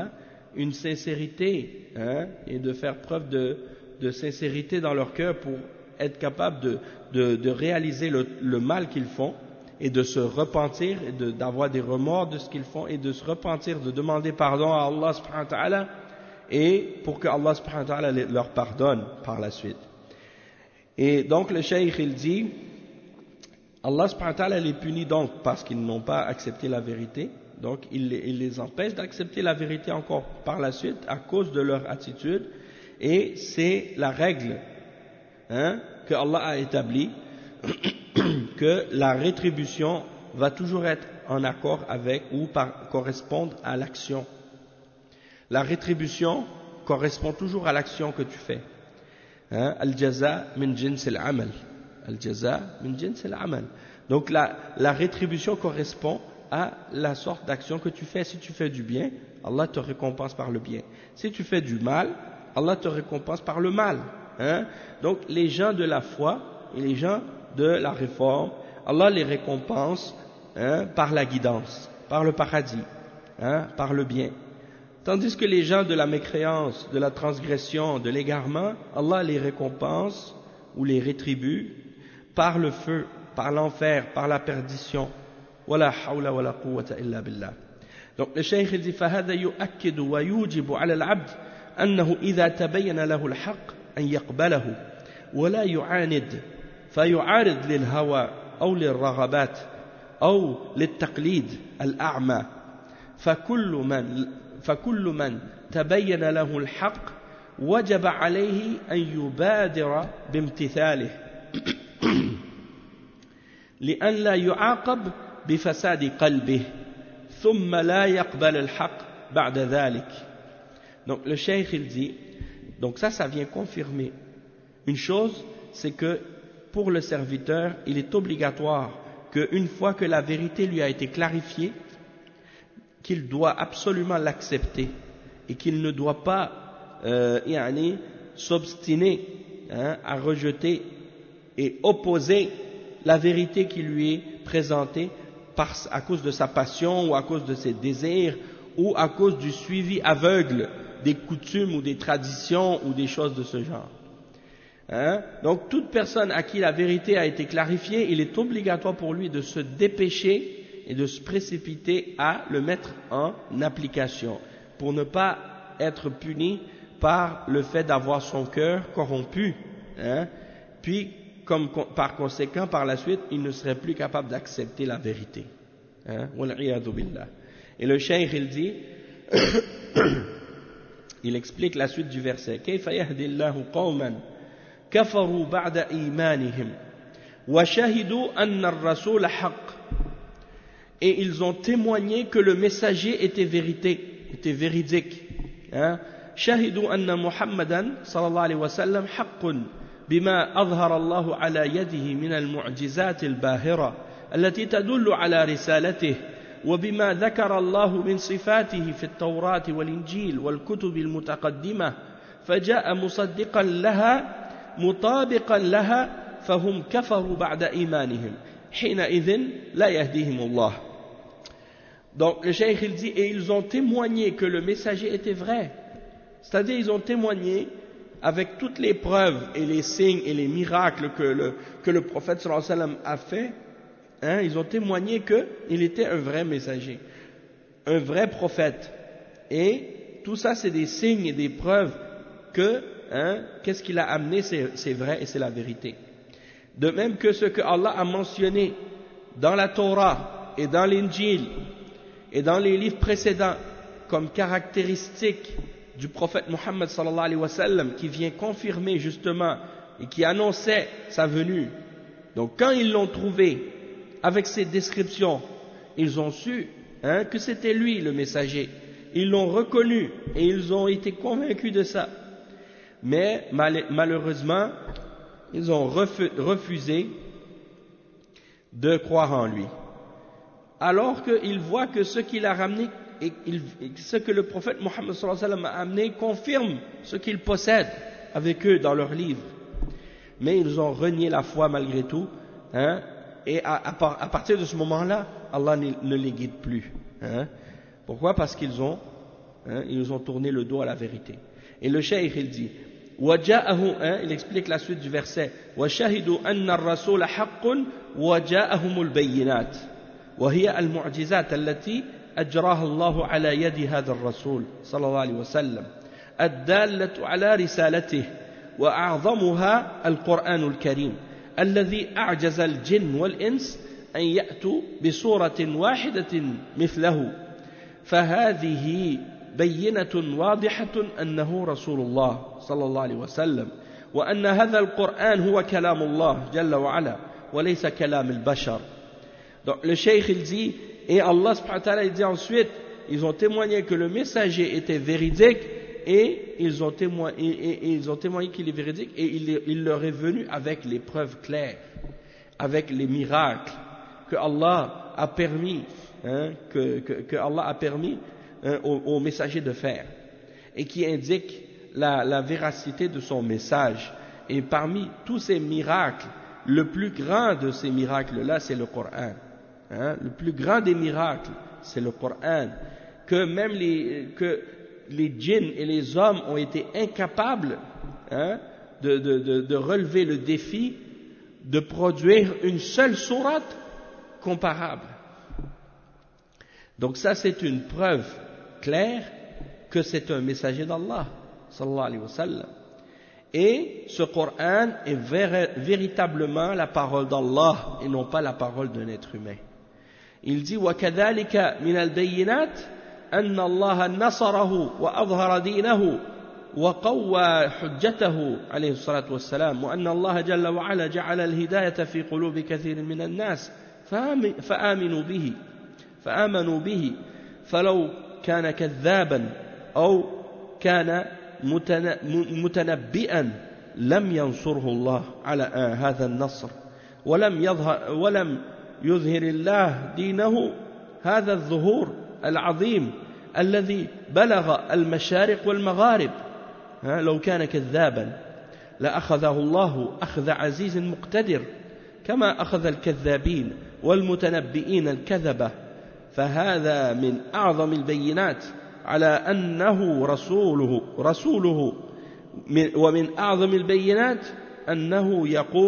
une sincérité, et de faire preuve de sincérité dans leur cœur pour être capable de réaliser le mal qu'ils font et de se repentir et d'avoir des remords de ce qu'ils font et de se repentir, de demander pardon à Allah subhanahu wa ta'ala et pour que Allah subhanahu wa ta'ala leur pardonne par la suite. Et donc le cheikh il dit, Allah subhanahu wa ta'ala les punit donc parce qu'ils n'ont pas accepté la vérité, donc il les empêche d'accepter la vérité encore par la suite à cause de leur attitude, et c'est la règle que Allah a établie, que la rétribution va toujours être en accord avec ou correspondre à l'action. La rétribution correspond toujours à l'action que tu fais. Al-jaza min jins al-amal. Al-jaza min jins al-amal. Donc la rétribution correspond à la sorte d'action que tu fais. Si tu fais du bien, Allah te récompense par le bien. Si tu fais du mal, Allah te récompense par le mal. Donc les gens de la foi et les gens de la réforme, Allah les récompense par la guidance, par le paradis, par le bien. Tandis que les gens de la mécréance, de la transgression, de l'égarement, Allah les récompense ou les rétribue par le feu, par l'enfer, par la perdition. Wala hawla wala quwwata illa billah. Donc le cheikh dit فهذا يؤكد ويوجب على العبد أنه إذا تبين له الحق أن يقبله ولا يعاند فيعارض للهوى أو للرغبات أو للتقليد الأعمى فكل من تبين له الحق وجب عليه أن يبادر بامتثاله لأن لا يعاقب بفساد قلبه ثم لا يقبل الحق بعد ذلك. Donc le cheikh il dit, donc ça vient confirmer une chose, c'est que pour le serviteur il est obligatoire qu'une fois que la vérité lui a été clarifiée, qu'il doit absolument l'accepter et qu'il ne doit pas s'obstiner à rejeter et opposer la vérité qui lui est présentée à cause de sa passion ou à cause de ses désirs ou à cause du suivi aveugle des coutumes ou des traditions ou des choses de ce genre. Donc toute personne à qui la vérité a été clarifiée, il est obligatoire pour lui de se dépêcher et de se précipiter à le mettre en application pour ne pas être puni par le fait d'avoir son cœur corrompu, puis par conséquent par la suite il ne serait plus capable d'accepter la vérité. Et le cheikh il dit il explique la suite du verset كيف يهدي الله قوما كفروا بعد إيمانهم وشهدوا أن الرسول حق. Et ils ont témoigné que le messager était véridique. شهدوا أن محمدا صلى الله عليه وسلم حق بما أظهر الله على يده من المعجزات الباهرة التي تدل على رسالته وبما ذكر الله من صفاته في التوراة والإنجيل والكتب المتقدمة فجاء مصدقا لها مطابقا لها فهم كفروا بعد إيمانهم حينئذ لا يهديهم الله. Donc le cheikh il dit, et ils ont témoigné que le messager était vrai, c'est-à-dire ils ont témoigné avec toutes les preuves et les signes et les miracles que le prophète sallallahu alayhi wa sallam a fait, ils ont témoigné qu'il était un vrai messager, un vrai prophète, et tout ça c'est des signes et des preuves que qu'est-ce qu'il a amené c'est vrai et c'est la vérité. De même que ce que Allah a mentionné dans la Torah et dans l'Injil et dans les livres précédents comme caractéristique du prophète Muhammad sallallahu alayhi wa sallam, qui vient confirmer justement et qui annonçait sa venue. Donc quand ils l'ont trouvé avec ces descriptions, ils ont su que c'était lui le messager. Ils l'ont reconnu et ils ont été convaincus de ça. Mais malheureusement, ils ont refusé de croire en lui. Alors qu'ils voient que ce qu'il a ramené, et ce que le prophète Mohammed sallallahu alayhi wa sallam a amené confirme ce qu'ils possèdent avec eux dans leurs livres. Mais ils ont renié la foi malgré tout, et à partir de ce moment-là, Allah ne les guide plus. Pourquoi? Parce qu'ils ont Ils nous ont tourné le dos à la vérité. Et le cheikh il dit il explique la suite du verset وَشَهِدُوا أَنَّ الرَّسُولَ حَقٌّ وَجَاءَهُمُ الْبَيِّنَاتِ وهي المعجزات التي أجراها الله على يد هذا الرسول صلى الله عليه وسلم الدالة على رسالته وأعظمها القرآن الكريم الذي أعجز الجن والإنس أن يأتوا بصورة واحدة مثله فهذه بينة واضحة أنه رسول الله صلى الله عليه وسلم وأن هذا القرآن هو كلام الله جل وعلا وليس كلام البشر. Donc le cheikh il dit, et Allah subhanahu wa ta'ala il dit ensuite, ils ont témoigné que le messager était véridique et ils ont témoigné qu'il est véridique et il leur est venu avec les preuves claires, avec les miracles que Allah a permis, que Allah a permis au messager de faire et qui indiquent la véracité de son message. Et parmi tous ces miracles, le plus grand de ces miracles-là, c'est le Coran. Le plus grand des miracles, c'est le Coran, que même les djinns et les hommes ont été incapables de relever le défi de produire une seule sourate comparable. Donc ça, c'est une preuve claire que c'est un messager d'Allah, sallallahu alayhi wa sallam. Et ce Coran est véritablement la parole d'Allah et non pas la parole d'un être humain. Il dit وَكَذَلِكَ مِنَ الْبَيِّنَاتِ أَنَّ اللَّهَ نَصَرَهُ وَأَظْهَرَ دِينَهُ وَقَوَّى حُجَّتَهُ عليه الصلاة والسلام وأن الله جل وعلا جعل الهداية في قلوب كثير من الناس فآمنوا به فلو كان كذابا أو كان متنبئا لم ينصره الله على هذا النصر ولم يظهر الله دينه هذا الظهور العظيم الذي بلغ المشارق والمغارب. لو كان كذابا لأخذه الله أخذ عزيز مقتدر كما أخذ الكذابين والمتنبئين الكذبة فهذا من أعظم البينات على أنه رسوله ومن أعظم البينات أنه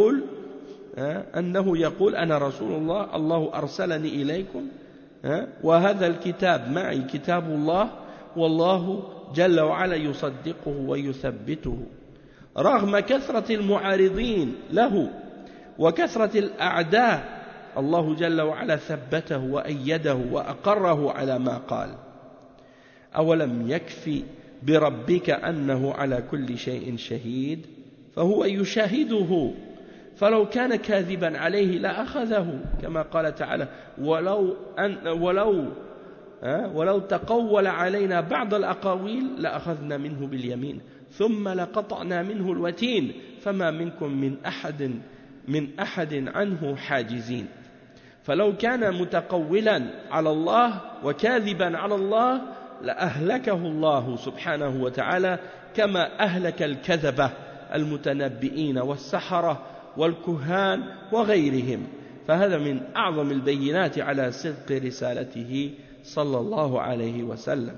يقول أنا رسول الله الله أرسلني إليكم وهذا الكتاب معي كتاب الله والله جل وعلا يصدقه ويثبته رغم كثرة المعارضين له وكثرة الأعداء الله جل وعلا ثبته وأيده وأقره على ما قال أولم يكفي بربك أنه على كل شيء شهيد فهو يشاهده فلو كان كاذبا عليه لأخذه كما قال تعالى ولو تقول علينا بعض الأقاويل لأخذنا منه باليمين ثم لقطعنا منه الوتين فما منكم من أحد عنه حاجزين فلو كان متقولا على الله وكاذبا على الله لأهلكه الله سبحانه وتعالى كما أهلك الكذبة المتنبئين والسحرة والكهان وغيرهم فهذا من أعظم البينات على صدق رسالته صلى الله عليه وسلم.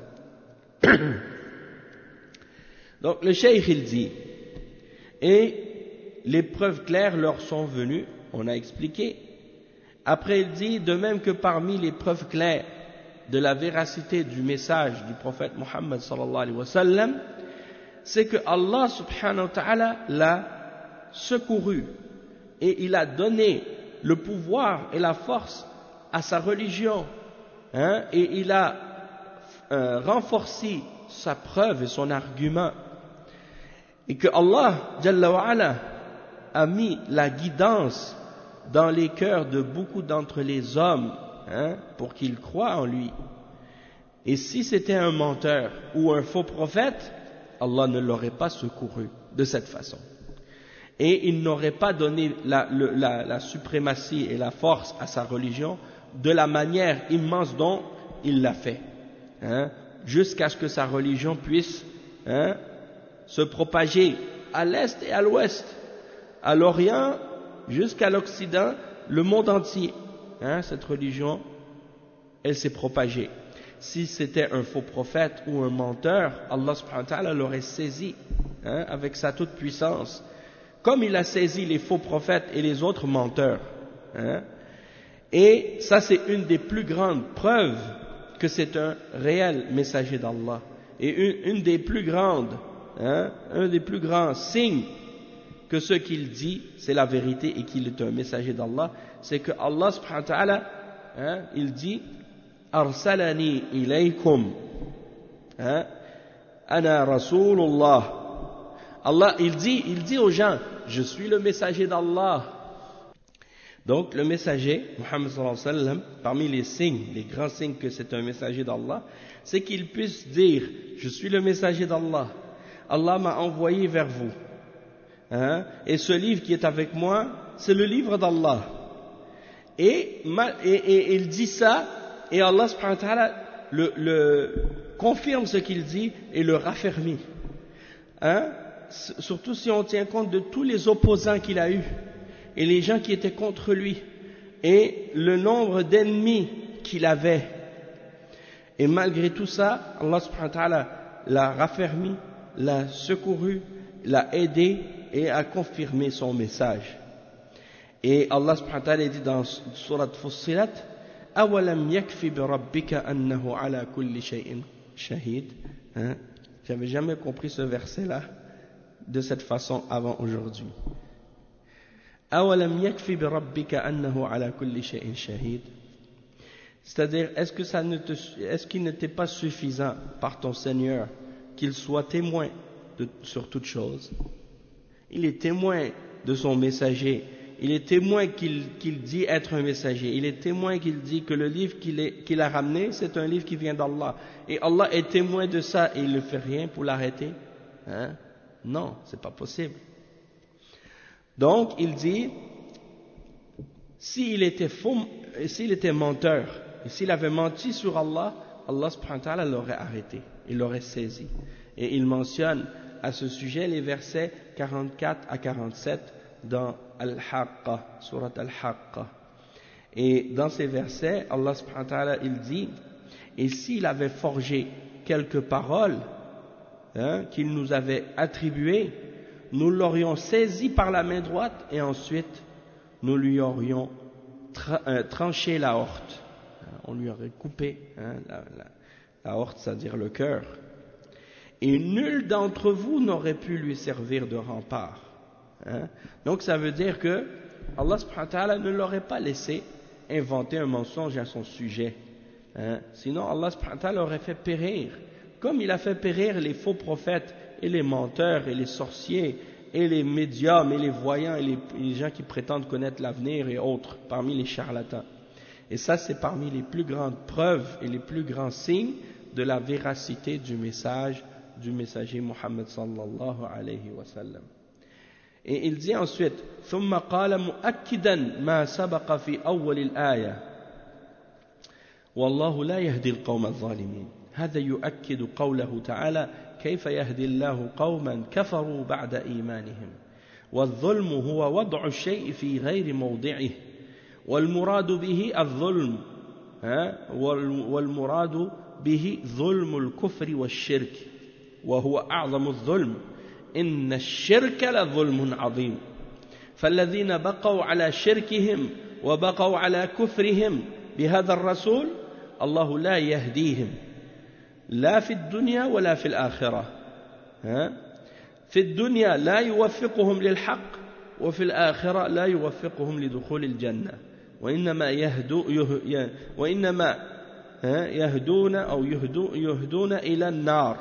Donc le cheikh il dit et les preuves claires leur sont venues, on a expliqué. Après il dit de même que parmi les preuves claires de la véracité du message du prophète Muhammad sallallahu alayhi wa sallam, c'est que Allah subhanahu wa ta'ala l'a secouru et il a donné le pouvoir et la force à sa religion, et il a renforcé sa preuve et son argument, et que Allah Jalla wa Ala a mis la guidance dans les cœurs de beaucoup d'entre les hommes, pour qu'ils croient en lui. Et si c'était un menteur ou un faux prophète, Allah ne l'aurait pas secouru de cette façon. Et il n'aurait pas donné la suprématie et la force à sa religion de la manière immense dont il l'a fait, jusqu'à ce que sa religion puisse se propager à l'est et à l'ouest, à l'Orient jusqu'à l'Occident, le monde entier. Cette religion, elle s'est propagée. si c'était un faux prophète ou un menteur, Allah subhanahu wa ta'ala l'aurait saisi avec sa toute puissance, comme il a saisi les faux prophètes et les autres menteurs. Et ça, c'est une des plus grandes preuves que c'est un réel messager d'Allah. Et une des plus grandes, un des plus grands signes que ce qu'il dit, c'est la vérité et qu'il est un messager d'Allah, c'est que Allah subhanahu wa ta'ala, il dit Arsalani ilaykum, ana rasulullah. Allah, il dit aux gens, je suis le messager d'Allah. Donc, le messager, Muhammad sallallahu alayhi wa sallam, parmi les signes, les grands signes que c'est un messager d'Allah, c'est qu'il puisse dire, je suis le messager d'Allah. Allah m'a envoyé vers vous. Et ce livre qui est avec moi, c'est le livre d'Allah. Et il dit ça, et Allah subhanahu wa ta'ala le confirme ce qu'il dit et le raffermit. Surtout si on tient compte de tous les opposants qu'il a eus, et les gens qui étaient contre lui, et le nombre d'ennemis qu'il avait. Et malgré tout ça, Allah subhanahu wa ta'ala l'a raffermi, l'a secouru, l'a aidé et a confirmé son message. Et Allah subhanahu wa ta'ala dit dans Surat Fussilat, Awalam yakfi bi rabbika annahu ala kulli shay'in shahid. J'avais jamais compris ce verset-là de cette façon avant aujourd'hui. Awalam yakfi bi rabbika annahu ala kulli shay'in shahid. C'est-à-dire, est-ce qu'il n'était pas suffisant par ton Seigneur qu'il soit témoin sur toute chose? Il est témoin de son messager. Il est témoin qu'il dit être un messager. Il est témoin qu'il dit que le livre qu'il a ramené, c'est un livre qui vient d'Allah. Et Allah est témoin de ça et il ne fait rien pour l'arrêter. Non, c'est pas possible. Donc, il dit, s'il était menteur, et s'il avait menti sur Allah, Allah subhanahu wa ta'ala l'aurait arrêté, il l'aurait saisi. Et il mentionne à ce sujet les versets 44 à 47 dans Al-Haqqa, surat Al-Haqqa. Et dans ces versets, Allah subhanahu wa ta'ala, il dit, et s'il avait forgé quelques paroles qu'il nous avait attribuées, nous l'aurions saisi par la main droite et ensuite nous lui aurions tranché la horte. On lui aurait coupé la horte, c'est-à-dire le cœur. Et nul d'entre vous n'aurait pu lui servir de rempart. Donc ça veut dire que Allah subhanahu wa ta'ala ne l'aurait pas laissé inventer un mensonge à son sujet. Sinon Allah subhanahu wa ta'ala aurait fait périr, comme il a fait périr les faux prophètes et les menteurs et les sorciers et les médiums et les voyants et les gens qui prétendent connaître l'avenir et autres parmi les charlatans. Et ça, c'est parmi les plus grandes preuves et les plus grands signes de la véracité du message du messager Muhammad sallallahu alayhi wa sallam. Et il dit ensuite, ثم قال مؤكدا ما سبق في أول الآية والله لا يهدي القوم الظالمين. هذا يؤكد قوله تعالى كيف يهدي الله قوما كفروا بعد إيمانهم. والظلم هو وضع الشيء في غير موضعه. والمراد به الظلم والمراد به ظلم الكفر والشرك وهو أعظم الظلم إن الشرك لظلم عظيم فالذين بقوا على شركهم وبقوا على كفرهم بهذا الرسول الله لا يهديهم لا في الدنيا ولا في الآخرة. في الدنيا لا يوفقهم للحق وفي الآخرة لا يوفقهم لدخول الجنة وإنما يهدون إلى النار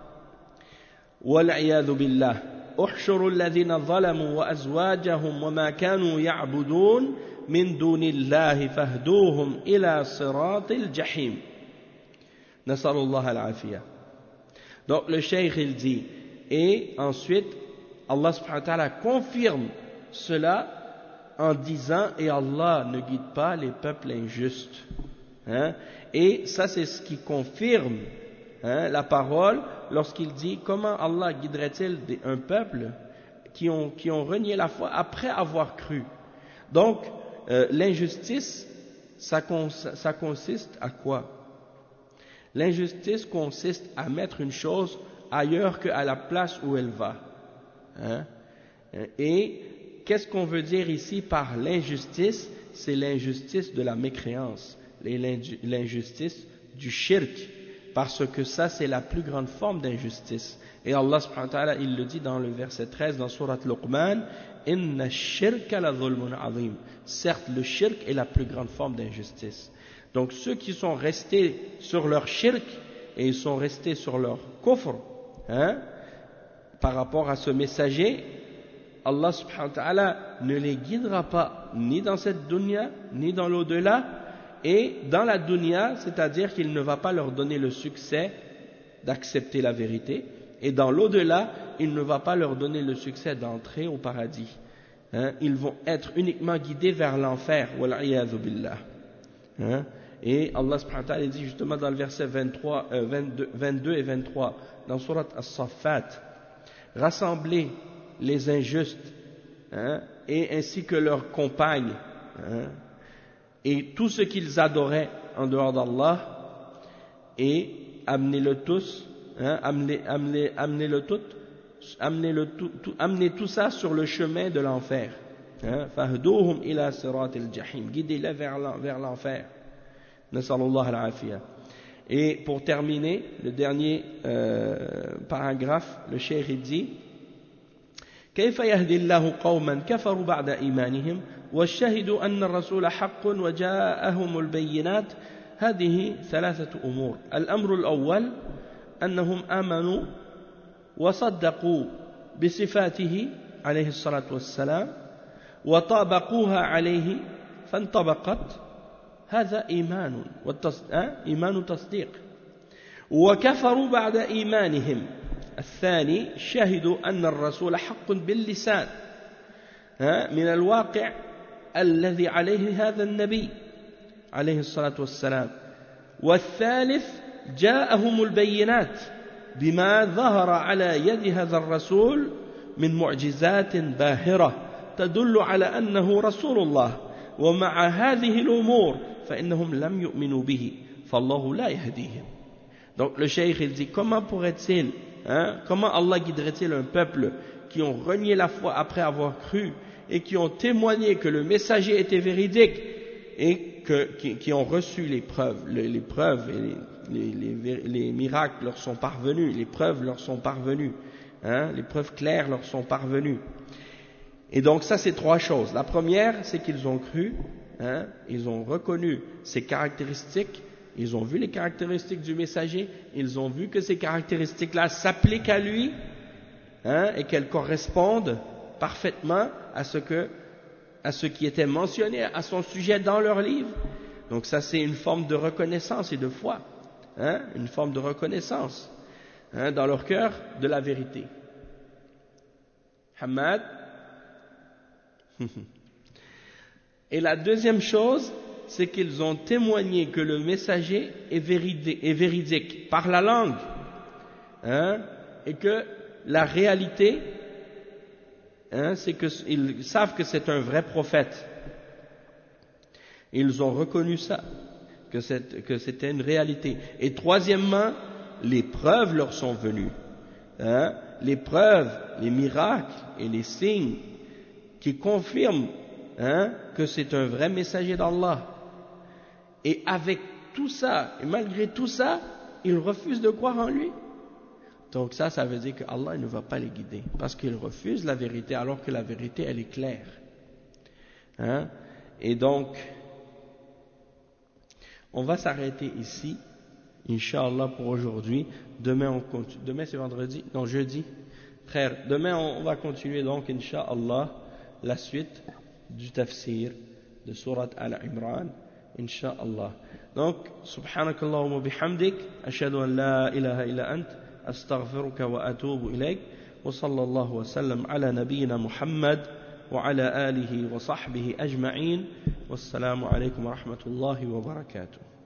والعياذ بالله. احشروا الذين ظلموا وأزواجهم وما كانوا يعبدون من دون الله فاهدوهم إلى صراط الجحيم. نسأل الله العافية. Donc le cheikh il dit, et ensuite Allah subhanahu wa ta'ala confirme cela en disant, et Allah ne guide pas les peuples injustes. Et ça c'est ce qui confirme la parole lorsqu'il dit, comment Allah guiderait-il un peuple qui ont renié la foi après avoir cru. Donc l'injustice, ça consiste à quoi? L'injustice consiste à mettre une chose ailleurs qu'à la place où elle va. Hein? Et qu'est-ce qu'on veut dire ici par l'injustice? C'est l'injustice de la mécréance, l'injustice du shirk, parce que ça c'est la plus grande forme d'injustice. Et Allah subhanahu wa ta'ala, il le dit dans le verset 13 dans Surat Luqman, Inna shirka la dhulmun azim. Certes, le shirk est la plus grande forme d'injustice. Donc ceux qui sont restés sur leur shirk et ils sont restés sur leur kufr, hein, par rapport à ce messager, Allah subhanahu wa ta'ala ne les guidera pas ni dans cette dunya, ni dans l'au-delà, et dans la dunya, c'est-à-dire qu'il ne va pas leur donner le succès d'accepter la vérité, et dans l'au-delà, il ne va pas leur donner le succès d'entrer au paradis. Hein, ils vont être uniquement guidés vers l'enfer, wal'iyadhu billah. Hein, et Allah subhanahu wa ta'ala dit justement dans le verset 22 et 23, dans Surat As-Saffat, rassemblez les injustes, hein, et ainsi que leurs compagnes, hein, et tout ce qu'ils adoraient en dehors d'Allah, et amenez-le tous, hein, amenez tout ça sur le chemin de l'enfer. Fahduhum ila siratil jahim, guidez-les vers l'enfer. Nasallallahu al-afiyah. Et pour terminer, le dernier paragraphe, le cheikh dit كيف يهدي الله قوما كفروا بعد إيمانهم وشهدوا أن الرسول حق وجاءهم البينات. هذه ثلاثة أمور. الأمر الأول أنهم آمنوا وصدقوا بصفاته عليه الصلاة والسلام وطابقوها عليه فانطبقت. هذا إيمان تصديق. وكفروا بعد إيمانهم. الثاني شهدوا أن الرسول حق باللسان من الواقع الذي عليه هذا النبي عليه الصلاة والسلام. والثالث جاءهم البينات بما ظهر على يد هذا الرسول من معجزات باهرة تدل على أنه رسول الله. ومع هذه الأمور فإنهم لم يؤمنوا به فالله لا يهديهم. Donc le cheikh il dit comment pourrait-il, comment Allah guiderait-il un peuple qui ont renié la foi après avoir cru et qui ont témoigné que le messager était véridique et qui ont reçu les preuves, les preuves et les miracles leur sont parvenus, les preuves leur sont parvenues, les preuves claires leur sont parvenues. Et donc ça c'est trois choses. La première c'est qu'ils ont cru, ils ont reconnu ses caractéristiques, ils ont vu les caractéristiques du messager, ils ont vu que ces caractéristiques-là s'appliquent à lui, et qu'elles correspondent parfaitement à ce qui était mentionné à son sujet dans leur livre. Donc ça c'est une forme de reconnaissance et de foi, une forme de reconnaissance dans leur cœur de la vérité. Hamad. Et la deuxième chose, c'est qu'ils ont témoigné que le messager est véridique par la langue, et que la réalité, c'est qu'ils savent que c'est un vrai prophète. Ils ont reconnu ça, que c'était une réalité. Et troisièmement, les preuves leur sont venues, les preuves, les miracles et les signes qui confirment que c'est un vrai messager d'Allah. Et avec tout ça, et malgré tout ça, ils refusent de croire en lui. Donc ça veut dire que Allah ne va pas les guider, parce qu'ils refusent la vérité, alors que la vérité, elle est claire. Et donc, on va s'arrêter ici, Inch'Allah, pour aujourd'hui. Demain, on continue. Demain, c'est vendredi, non, jeudi. Frère, demain, on va continuer donc, Inch'Allah, la suite du tafsir de Surat Al-Imran, Inch'Allah. Donc, subhanakallahumma bihamdik, ashhadu an la ilaha illa ant, astaghfiruka wa atubu ilayk, wa sallallahu wa sallam ala nabiyyina Muhammad, wa ala alihi wa sahbihi ajma'in, wassalamu alaykum wa rahmatullahi wa barakatuh.